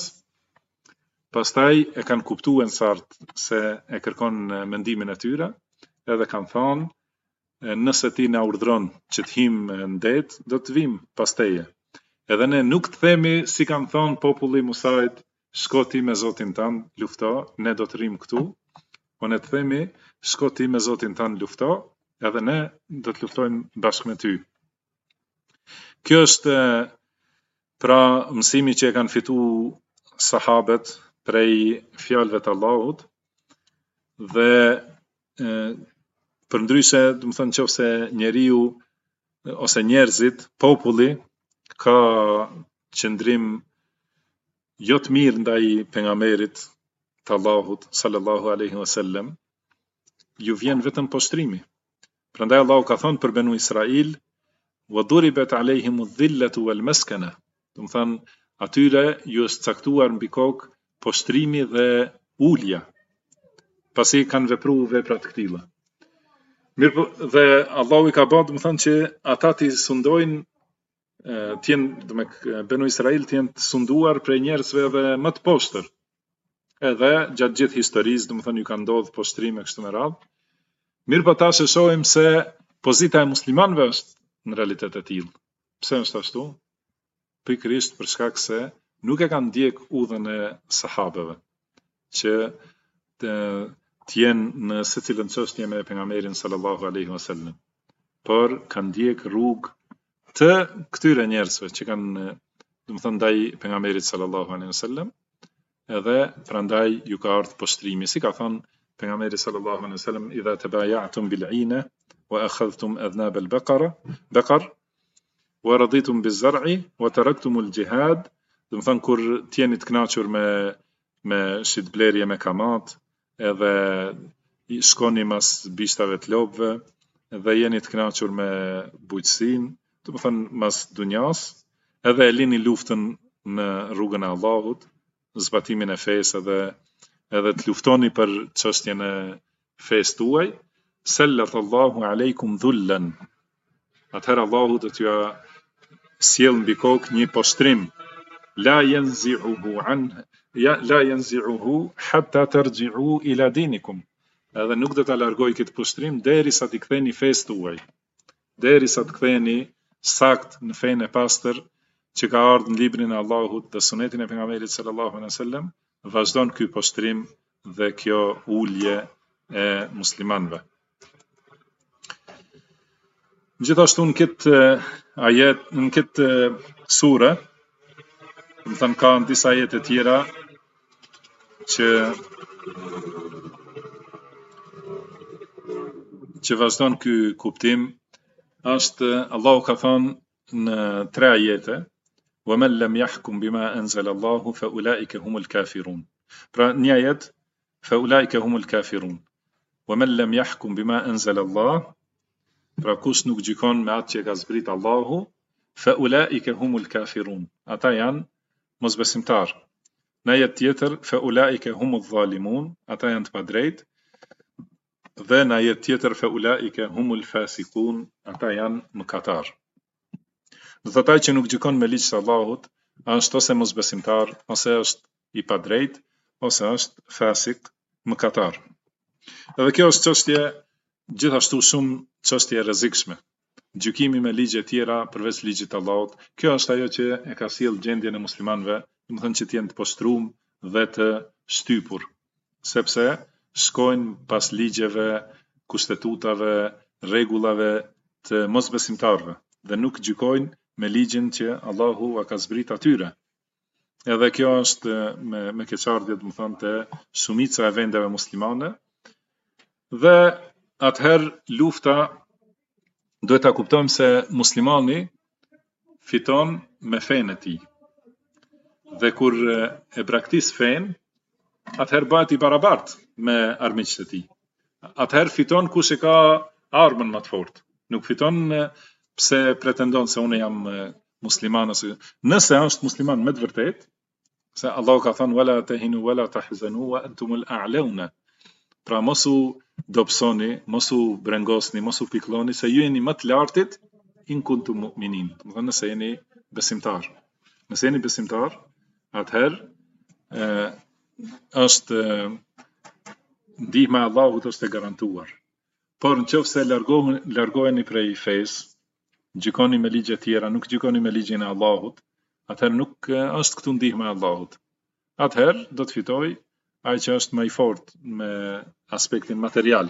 Pastaj e kanë kuptuar ensart se e kërkon mendimin e tyre, edhe kanë thonë nëse ti na urdhron që të him në det, do të vim pas teje. Edhe ne nuk të themi si kanë thonë populli Musait, shko ti me Zotin tanë lufto, ne do të rrim këtu, po ne të themi shko ti me Zotin tanë lufto, edhe ne do të luftojmë bashkë me ty. Kjo është pra mësimi që e kanë fitu sahabët prej fjalëve të Allahut, dhe përndryshe, do të thonë nëse njeriu ose njerëzit, populli ka qëndrim jo të mirë ndaj pejgamberit të Allahut sallallahu alaihi wasallam, ju vjen vetëm poshtrimi. Prandaj Allahu ka thonë për Benu Israil, wa duribat alaihim adh-dhillatu wal maskana. Do të thonë atyre ju është caktuar mbi kokë poshtrimi dhe ulja, pasi kanë vepruar vepra të këtilla. Mirë, dhe Allahu i ka bërë, do të thonë që ata ti sundojnë Benu Israil të jenë të sunduar prej njerëzve dhe më të poshtër. edhe gjatë gjithë historisë, domethënë ju kanë ndodhur postrime kështu me radhë. Mirë po tash e shohim se pozita e muslimanëve është në realitet e tillë. Pse është ashtu? Pikërisht për shkak se nuk e kanë ndjek udhën e sahabeve, që t'jenë në secilën çështje me pejgamberin sallallahu alaihi wasallam, por kanë ndjek rrugë të këtyre njerëzve që kanë, domethënë ndaj pejgamberit sallallahu alaihi wasallam, edhe prandaj ju ka ardhur postrimi, si ka thënë pejgamberi sallallahu alaihi wasallam, idha tabaya'tum bil'ina wa akhadhtum adnab al-baqar wa raditum biz-zar'i wa taraktum al-jihad, domethënë kur t'jeni të kënaqur me shitblerje me kamat, edhe shkoni mas bishtave të lopëve, dhe jeni të kënaqur me bujqësinë, domethënë mas dunjas, edhe e lini luftën në rrugën e Allahut, zbatimin e fesë edhe të luftoni për çështjen e fesë tuaj, sallallahu alaikum dhullan. Atëherë Allahu do t'ju sjell mbi kokë një postrim, la yanzi'uhu hatta tarji'u ila dinikum. Edhe nuk do ta largoj këtë postrim derisa t'i ktheni fesë tuaj, derisa të ktheni sakt në fenë e pastër që ka ardhur në librin e Allahut dhe sunetin e pejgamberit sallallahu alaihi wasallam, vazhdon ky postrim dhe kjo ulje e muslimanëve. Gjithashtu në këtë ajet, në këtë sure, më thënë ka në disa ajete tjera që vazhdon ky kuptim, është Allahu ka thënë në 3 ajete, وَمَنْ لَمْ يَحْكُمْ بِمَا أَنْزَلَ اللَّهُ فَأُولَٰئِكَ هُمُ الْكَافِرُونَ. Pra një ajet, فَأُولَٰئِكَ هُمُ الْكَافِرُونَ. وَمَنْ لَمْ يَحْكُمْ بِمَا أَنْزَلَ اللَّهُ, pra kush nuk gjykon me atë që ka zbrit Allahu, فَأُولَٰئِكَ هُمُ الْكَافِرُونَ. Ata janë mosbesimtar. Në ajet tjetër, فَأُولَٰئِكَ هُمُ الظَّالِمُونَ. Ata janë të padrejtë. Dhe në ajet tjetër, فَأُولَٰئِكَ هُمُ الْفَاسِقُونَ. Ata janë mëkatar. Do të thotë që nuk gjykon me ligj të Allahut, është ose mosbesimtar, ose është i padrejt, ose është fasik, mëkatar. Edhe kjo është çështje gjithashtu shumë çështje e rrezikshme. Gjykimi me ligje tjera përveç ligjit të Allahut, kjo është ajo që e ka sjell gjendjen e muslimanëve, domethënë që të jenë të postruar dhe të shtypur, sepse shkojnë pas ligjeve, kushtetutave, rregullave të mosbesimtarëve dhe nuk gjykojnë me ligjin që Allahu a ka zbrit atyre. Edhe kjo është me keqardhje, domethënë të shumica e vendeve muslimane, dhe atëherë lufta duhet ta kuptojmë se muslimani fiton me fenë e tij. Dhe kur e braktis fenë, atëherë bëhet i barabartë me armiqtë e tij. Atëherë fiton kush e ka armën më të fortë. Nuk fiton pse pretendon se unë jam musliman ose nëse është musliman me të vërtetë, se Allahu ka thënë wala tahinu wala tahzanu wa antumul a'launa. Pra mos u dobësoni, mos u brengosni, mos u pikëlloni se ju jeni më të lartit in kuntum mu'minin. Do të thonë nëse jeni besimtar. Nëse jeni besimtar, atëherë është ndihma e Allahut është e garantuar. Por nëse largoheni prej fesë, gjykoni me ligje tjera, nuk gjykoni me ligjin e Allahut, atëherë nuk është këtu ndihma e Allahut. Atëherë do të fitoj ai që është më i fortë me aspektin material.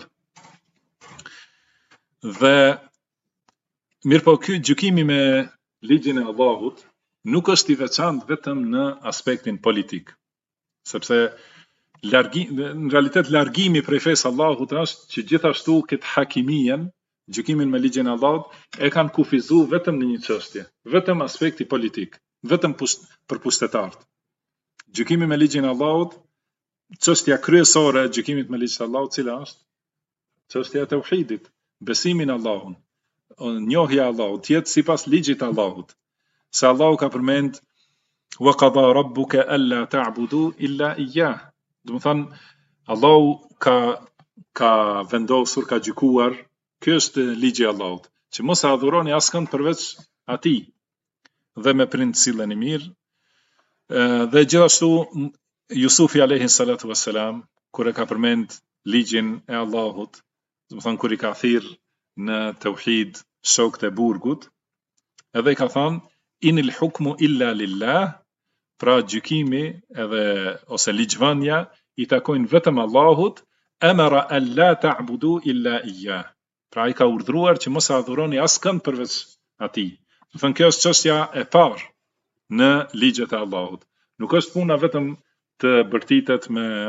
Dhe mirë po ky gjykimi me ligjin e Allahut nuk është i veçantë vetëm në aspektin politik, sepse në realitet largimi prej fesë Allahut është që gjithashtu këtë hakimien, gjykimin me ligjin e Allahut, e kanë kufizuar vetëm në një çështje, vetëm aspekti politik, vetëm për pushtetarët. Gjykimi me ligjin e Allahut, çështja kryesore e gjykimit me ligjin e Allahut, cila është? Çështja e tauhidit, besimi në Allahun, njohja e Allahut, jetë sipas ligjit të Allahut. Se Allahu ka përmend wa qada rabbuka alla ta'budu illa iyyah. Do të thonë Allahu ka vendosur, ka gjykuar, ky është ligji i Allahut, që mos e adhuroni askënd përveç atij, dhe me prind silleni mirë, dhe gjithashtu Jusufi alayhi salatu wassalam, kur e ka përmend ligjin e Allahut, do të thonë kur I ka thirr në tauhid shokët e burgut, edhe I ka thënë inil hukmu illa lillah, pra gjykimi edhe ose ligjvënia I takojnë vetëm Allahut, amara an la ta'budu illa iyyah. Pra ai ka urdhëruar që mos e adhuroni askënd përveç atij. Do thënë kjo është çështja e parë në ligjet e Allahut. Nuk është puna vetëm të bërtitet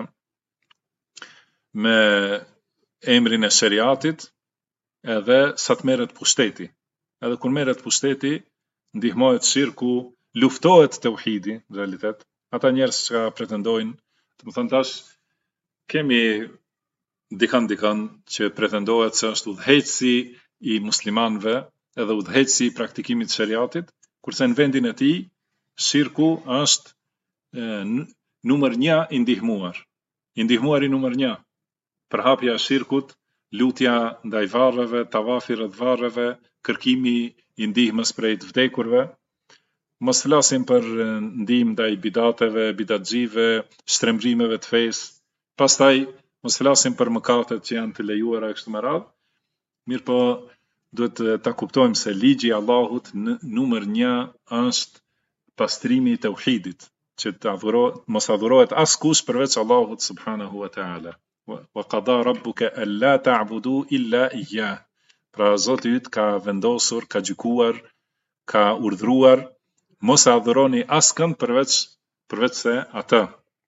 me emrin e shariatit, edhe sa të merret pushteti. Edhe kur merret pushteti, ndihmohet shirku, luftohet tauhidi në realitet. Ata njerëz që pretendojnë, do të thonë tash kemi dikan që pretendohet se është udhëheqësi I muslimanëve edhe udhëheqësi I praktikimit të shariatit, kurse në vendin e tij shirku është numër 1 I ndihmuar. I ndihmuari numër 1. Përhapja e shirkut, lutja ndaj varreve, tavafi rreth varreve, kërkimi I ndihmës prej të vdekurve. Mos flasim për ndihmë ndaj bidateve, bidatxhive, shtrembrimeve të fesë. Pastaj mos flasim për mëkatet që janë të lejuara kështu me radhë. Mirëpo duhet ta kuptojmë se ligji I Allahut numër 1 është pastrimi I tauhidit, që mos adhurohet askush përveç Allahut subhanahu wa ta'ala. Wa qada rabbuka alla ta'budu illa iyyah. Pra Zoti yt ka vendosur, ka gjykuar, ka urdhëruar mos e adhuroni askënd përveç se atë.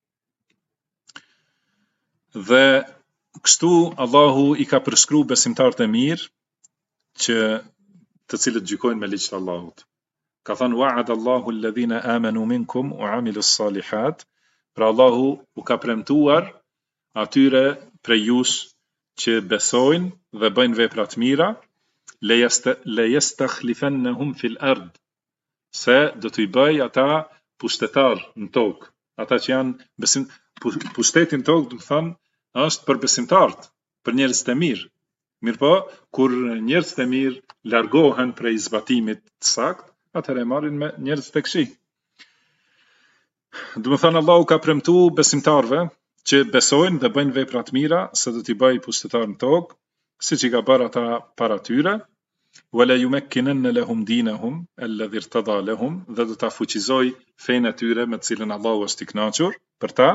Dhe kështu Allahu I ka përshkruar besimtarët e mirë që të cilët gjykojnë me ligj të Allahut. Ka thënë wa'ada Allahu alladhina amanu minkum wa 'amilus salihat. Pra Allahu u ka premtuar atyre prej jush që besojnë dhe bëjnë vepra të mira, la yastakhlifannahum fil ard, se do t'i bëj ata pushtetar në tokë. Ata që janë pushteti në tokë, do të thonë, është për besimtarët, për njerëzit e mirë. Mirëpo, kur njerëzit e mirë largohen prej zbatimit të saktë, atëherë marrin me njerëzit e këqij. Do të thonë Allahu ka premtuar besimtarëve që besojnë dhe bëjnë vepra të mira, se do t'i bëj pushtetar në tokë, siç I ka bërë ata para tyre. Wala yumakkinanna lahum dinahum alladhi irtada lahum, dhe do ta fuqizoj fenë e tyre me të cilën Allahu është I kënaqur për ta.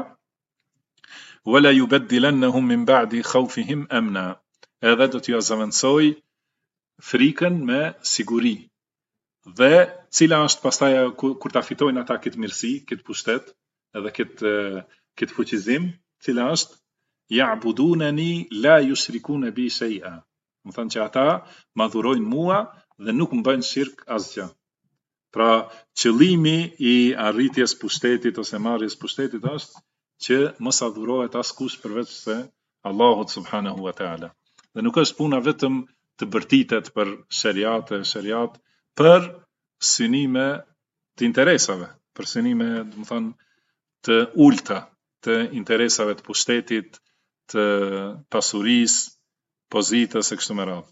Wala yubaddilannahum min ba'di khawfihim amna, edhe do t'ju zaventësoj frikën me siguri. Dhe cila është pastaj kur ta fitojnë ata këtë mirësi, këtë pushtet, edhe këtë fuqizim, cila është ya'budunani la yushrikuna bi shay'a. Më thënë që ata më adhurojnë mua dhe nuk më bëjnë shirk asgjë. Pra qëllimi I arritjes pushtetit ose marrjes pushtetit është që mos adhurohet askush përveç se Allahut subhanahu wa ta'ala. Dhe nuk është puna vetëm të bërtitet për shariat për synime të interesave, për synime, do të thonë, të ulta, të interesave të pushtetit, të pasurisë, pozitës e kështu me radhë.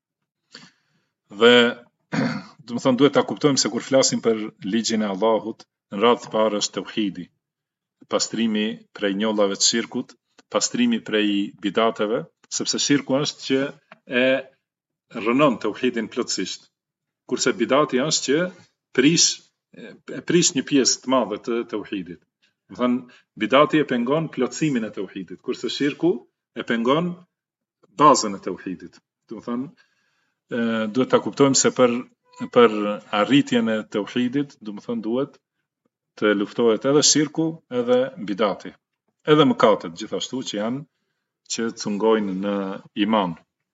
Dhe do të thonë duhet ta kuptojmë se kur flasim për ligjin e Allahut, në radhë të parë është tauhidi, pastrimi prej njollave të shirkut, pastrimi prej bidateve, sepse shirku është që e rënon tauhidin plotësisht. Kurse bidati është që prish një pjesë të madhe të tauhidit. Do të thonë bidati e pengon plotësimin e tauhidit, kurse shirku e pengon bazën e tauhidit. Do të thonë duhet ta kuptojmë se për arritjen e tauhidit, do të thonë duhet të luftohet edhe shirku, edhe bidati, edhe mëkatet gjithashtu që janë që cungojnë në iman.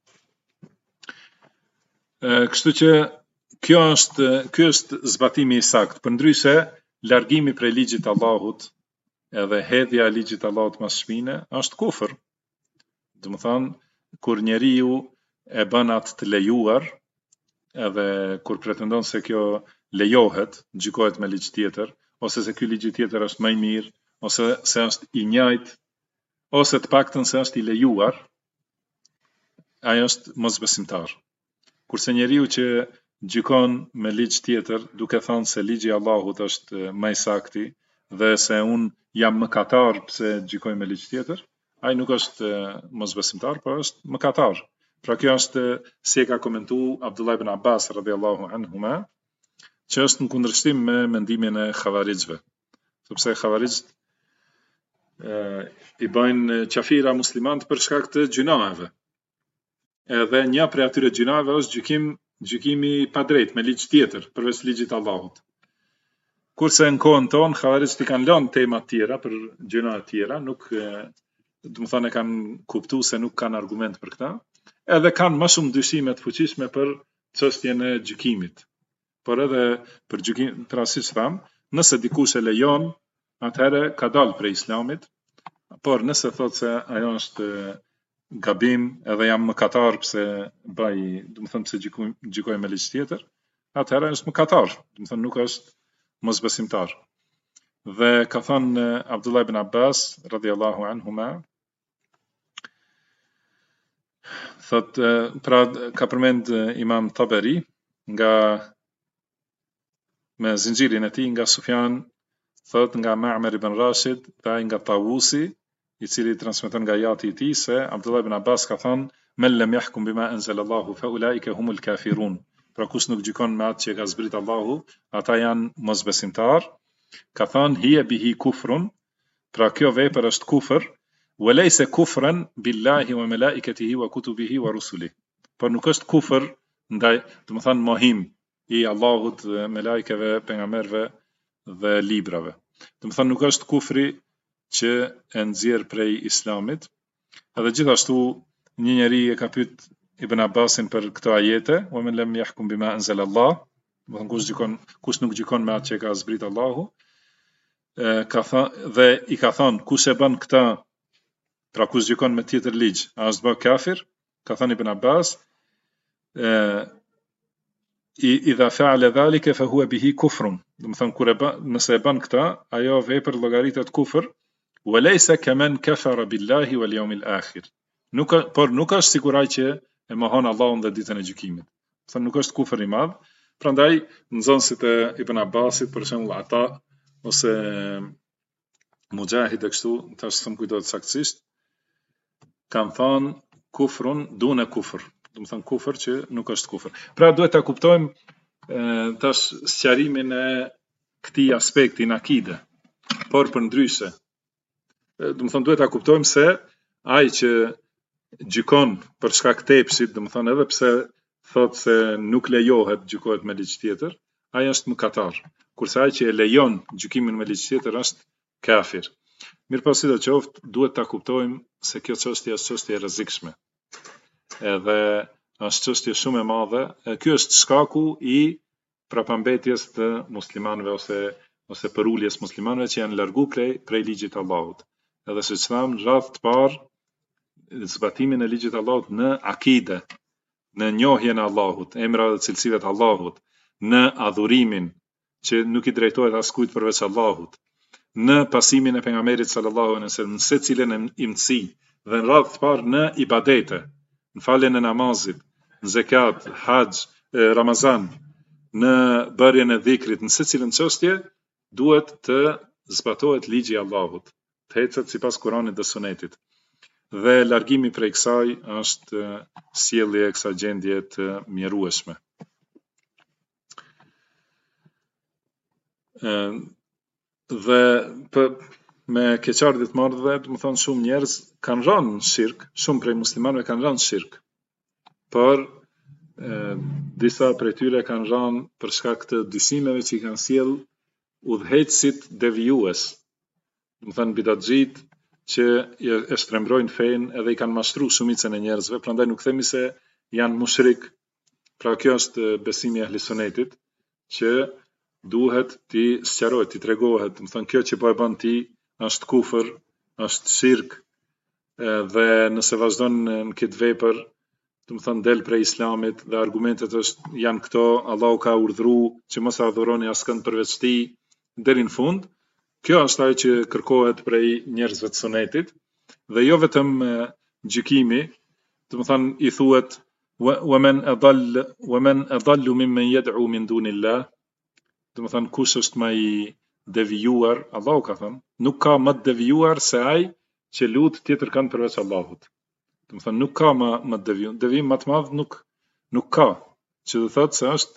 Kështu që ky është zbatimi I saktë. Përndryshe, largimi prej ligjit të Allahut edhe hedhja e ligjit të Allahut mas shpine është kufër. Do të thonë kur njeriu e bën atë të lejuar, edhe kur pretendon se kjo lejohet, gjykohet me ligj tjetër, ose se ky ligj tjetër është më I mirë, ose se është I njëjtë, ose të paktën se është I lejuar, ai është mosbesimtar. Kurse njeriu që gjykon me ligj tjetër, duke thënë se ligji I Allahut është më I saktë dhe se unë jam mëkatar pse gjykoj me ligj tjetër, ai nuk është mosbesimtar, por është mëkatar. Pra kjo është si e ka komentu Abdullah ibn Abbas radhiyallahu anhuma, që është në kundërshtim me mendimin e xhavarixhve, sepse xhavarixht i bëjnë qafira muslimanët për shkak të gjunaheve. Edhe një prej atyre gjunaheve është gjykimi pa drejt me ligj tjetër përveç ligjit Allahut. Kurse në kohën tonë xhavarixhët i kanë lënë tema të tjera për gjëra të tjera, nuk do të thonë e kanë kuptuar se nuk kanë argument për këtë, edhe kanë më shumë dyshime të fuqishme për çështjen e gjykimit. Por edhe për gjykim, pra siç tham, nëse dikush e lejon, atëherë ka dalë prej islamit, por nëse thotë se ajo është gabim edhe jam mëkatar pse bëj, do të thonë pse gjykoj me ligj tjetër, atëherë është mëkatar, do të thonë nuk është mosbesimtar. Dhe ka thënë Abdullah ibn Abbas radhiyallahu anhuma, thot, pra ka përmend Imam Taberi nga me zinxhirin e tij nga Sufjan, thot nga Ma'mar ibn Rashid dhe nga Tawusi, i cili transmeton nga jati i tij se Abdullah ibn Abbas ka thënë men lam yahkum bima anzala Allahu fa ulaika humul kafirun. Pra kush nuk gjykon me atë që ka zbrit Allahu, ata janë mosbesimtar. Ka thënë hiya bihi kufrun, pra kjo vepër është kufër, wa laysa kufran billahi wa malaikatihi wa kutubihi wa rusulihi. Por nuk është kufër ndaj, do të thonë mohim i Allahut, melajkeve, pejgamberëve dhe librave. Do të thonë nuk është kufri që e nxjerr prej islamit. Edhe gjithashtu një njeri e ka pyet Ibn Abbasin për këtë ajete, wa man lam yahkum bima anzala Allah, do të thonë kush nuk gjykon me atë që ka zbrit Allahu, dhe i ka thënë kush e bën këtë, pra kush gjykon me tjetër ligj, a është bë kafir? Ka thënë Ibn Abbas, idha fa'ala dhalika fa huwa bihi kufrun. Do të thonë kur nëse e bën këtë, ajo vepër llogaritet kufër, wa laysa kaman kafara billahi wal yawmil akhir. Por nuk është sikur ai që e mohon Allahun dhe ditën e gjykimit. Thonë nuk është kufër i madh. Prandaj nxënësit e Ibn Abbasit, për shembull ata ose Mujahid e kështu, tash s'm kujtohet saktësisht, kanë thënë kufrun dune kufër. Do të thonë kufër që nuk është kufër. Pra duhet ta kuptojmë tash sqarimin e këtij aspekti në akide. Por përndryshe, do të thonë duhet ta kuptojmë se ai që gjykon për shkak të tepsit, do të thonë edhe pse thotë se nuk lejohet gjykohet me ligj tjetër, ai është mëkatar. Kurse ai që e lejon gjykimin me ligj tjetër është kafir. Mirpo sidoqoftë duhet ta kuptojmë se kjo çështje është çështje e rrezikshme. Edhe është çështje shumë e madhe, ky është shkaku i prapambetjes të muslimanëve ose përuljes muslimanëve që janë largu prej ligjit të Allahut. Edhe siç tham, radhë të parë zbatimin e ligjit të Allahut në akide, në njohjen e Allahut, emra dhe cilësive të Allahut, në adhurimin që nuk i drejtohet askujt përveç Allahut, në pasimin e pejgamberit sallallahu alaihi wasallam, në secilën imtësi dhe në radhë të parë në ibadete, në faljen e namazit, në zekat, haxh, Ramazan, në bërjen e dhikrit, në secilën çështje duhet të zbatohet ligji i Allahut, të ecet sipas Kuranit dhe Sunetit. Dhe largimi prej kësaj është sjellje e kësaj gjendje të mjerueshme. Dhe me keqardhje të madhe, do të thonë shumë njerëz kanë rënë në shirk, shumë prej muslimanëve kanë rënë në shirk. Por disa prej tyre kanë rënë për shkak të dyshimeve që i kanë sjell udhëheqësit devijues. Do të thonë bidatxhit që e shtrembrojnë fen edhe i kanë mashtruar shumicën e njerëzve, prandaj nuk themi se janë mushrik. Pra kjo është besimi i ahli sunetit, që duhet ti sqarohet, ti tregohet, do të thonë kjo që po e bën ti është kufër, është shirk, dhe nëse vazhdon në këtë vepër, do të thonë del prej islamit dhe argumentet janë këto, Allahu ka urdhëruar që mos adhuroni askënd përveç tij deri në fund. Kjo është ajo që kërkohet prej njerëzve të sunetit, dhe jo vetëm gjykimi, do të thonë i thuhet wa man adallu mimman yad'u min dunillah, do të thonë kush është më i devijuar, Allahu ka thënë, nuk ka më të devijuar se ai që lut tjetër kanë përveç Allahut. Do të thënë nuk ka më devijim, devijim më të madh nuk ka, që do thotë se është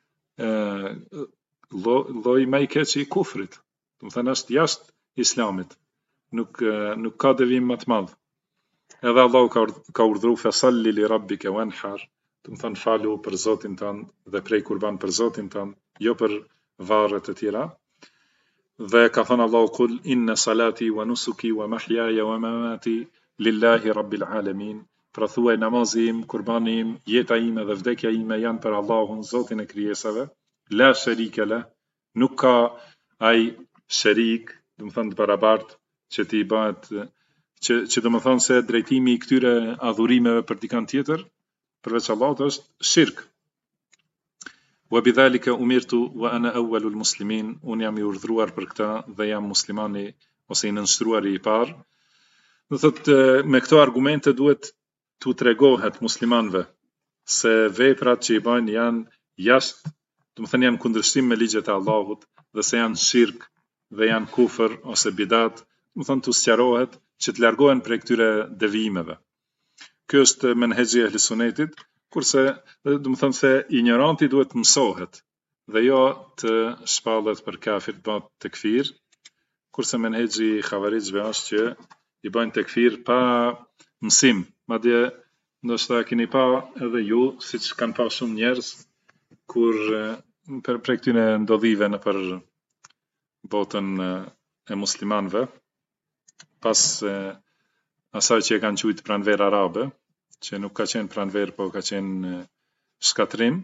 lloj më i keq i kufrit. Do të thënë është jashtë islamit. Nuk ka devijim më të madh. Edhe Allahu ka urdhëruar fasalli li rabbika wanhar, do të thënë falu për Zotin tënd dhe prej kurban për Zotin tënd, jo për varre të tjera. Dhe ka thënë Allahu kul inna salati wa nusuki wa mahyaya wa mamati lillahi rabbil alamin. Pra thuaj namazi im, kurbani im, jeta ime dhe vdekja ime janë për Allahun, Zotin e krijesave. La sharika la, nuk ka ai sharik, do të thënë të barabartë që ti bëhet që do të thonë se drejtimi i këtyre adhurimeve për dikant tjetër përveç Allahut është shirk. Wa bidhalika umirtu wa ana awwalul muslimin, unë jam i urdhëruar për këtë dhe jam muslimani ose i nënshtruari i parë. Do thotë me këto argumente duhet t'u tregohet muslimanëve se veprat që i bajnë janë jashtë, do të thënë janë kundërshtim me ligjet e Allahut dhe se janë shirk dhe janë kufër ose bidat, do të thonë t'u sqarohet që të largohen prej këtyre devijimeve. Ky është menhexhi e Ehlisunetit, kurse do të thënë se ignoranti duhet të mësohet dhe jo të shpallet për kafir, të bëhet tekfir, kurse menhexhi i xhavarixhve është që i bëjnë tekfir pa mësim. Madje ndoshta keni pa edhe ju, siç kanë pa shumë njerëz kur për këtyre ndodhive në për botën e muslimanëve, pas asaj që e kanë quajtur pranverë arabe, që nuk ka qenë pranverë, po ka qenë shkatrim,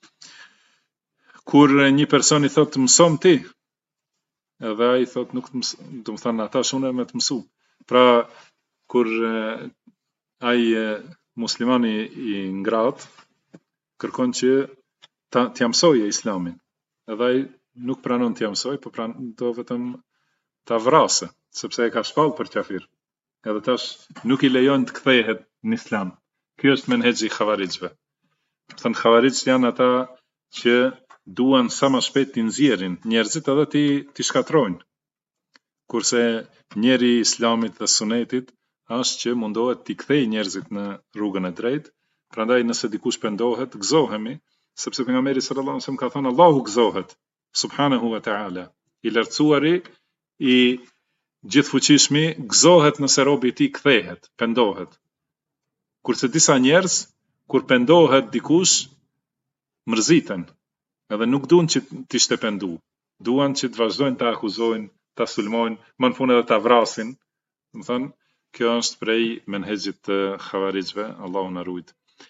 kur një person i thotë mësom ti, edhe ai thotë nuk do të thënë ata shunë me të mësu. Pra kur ai muslimani i ngrat kërkon që t'ja mësojë islamin, edhe ai nuk pranon t'ja mësoj, po do vetëm ta vrasë, sepse e ka shpall për kafir. Edhe tash nuk i lejon të kthehet në islam. Ky është menhexhi i xhavarixhve. Do thënë xhavarixht janë ata që duan sa më shpejt t'i nxjerrin njerëzit edhe ti shkatrojnë. Kurse njeri i islamit dhe sunetit është që mundohet t'i kthejë njerëzit në rrugën e drejtë. Prandaj nëse dikush pendohet, gëzohemi, sepse pejgamberi sallallahu alajhi wasallam ka thënë Allahu gëzohet subhanahu wa ta'ala. I lartësuari i gjithfuqishmi gëzohet nëse robi i tij kthehet, pendohet. Kurse disa njerëz kur pendohet dikush mërziten, edhe nuk duan që t'ishte pendu. Duan që të vazhdojnë ta akuzojnë, ta sulmojnë, më në fund edhe ta vrasin. Do të thënë, kjo është prej menhexhit të xhavarixhve, Allahu na ruaj.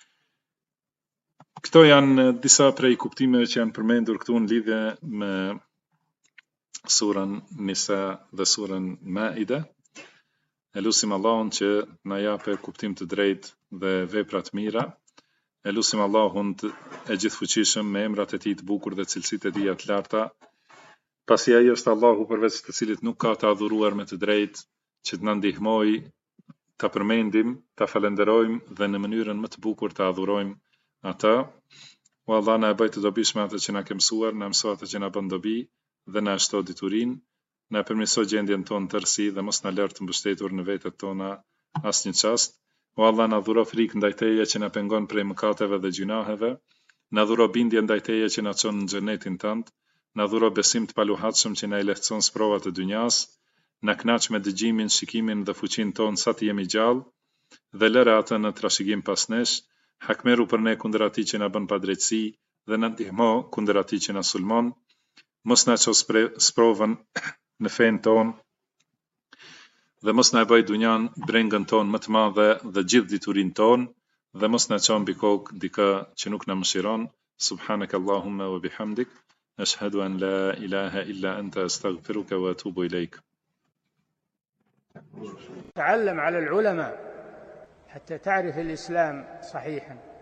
Këto janë disa prej kuptimeve që janë përmendur këtu në lidhje me surën Nisa dhe surën Maida. E lutim Allahun që na japë kuptim të drejtë dhe vepra të mira. E lutim Allahun e gjithfuqishëm me emrat e tij të bukur dhe cilësitë e tij të larta, pasi ai është Allahu përveç të cilit nuk ka të adhuruar me të drejtë, që të na ndihmojë ta përmendim, ta falenderojmë dhe në mënyrën më të bukur ta adhurojmë ata. O Allah, na e bëj të dobishme atë që na ke mësuar, na mëso atë që na bën dobi dhe na shto diturinë, na përmirëso gjendjen tonë tërësi dhe mos na lër të mbështetur në vetet tona asnjë çast. O Allah, na dhuro frikë ndaj teje që na pengon prej mëkateve dhe gjunaheve, na dhuro bindje ndaj teje që na çon në xhenetin tënd, na dhuro besim të paluhatshëm që na i lehtëson sprovat e dynjas, na kënaq me dëgjimin, shikimin dhe fuqinë tonë sa të jemi gjallë, dhe lëre atë në trashëgim pas nesh, hakmeru për ne kundër atij që na bën padrejtësi dhe na ndihmo kundër atij që na sulmon, mos na ço sprovën në fen tonë dhe mos na e bëj dunjan brengën tonë më të madhe dhe gjithë diturinë tonë dhe mos na çon mbi kokë dikë që nuk na mëshiron. Subhanakallahumma wa bihamdik, ashhadu an la ilaha illa anta astaghfiruka wa atubu ilaik. تعلم على العلماء حتى تعرف الإسلام صحيحا.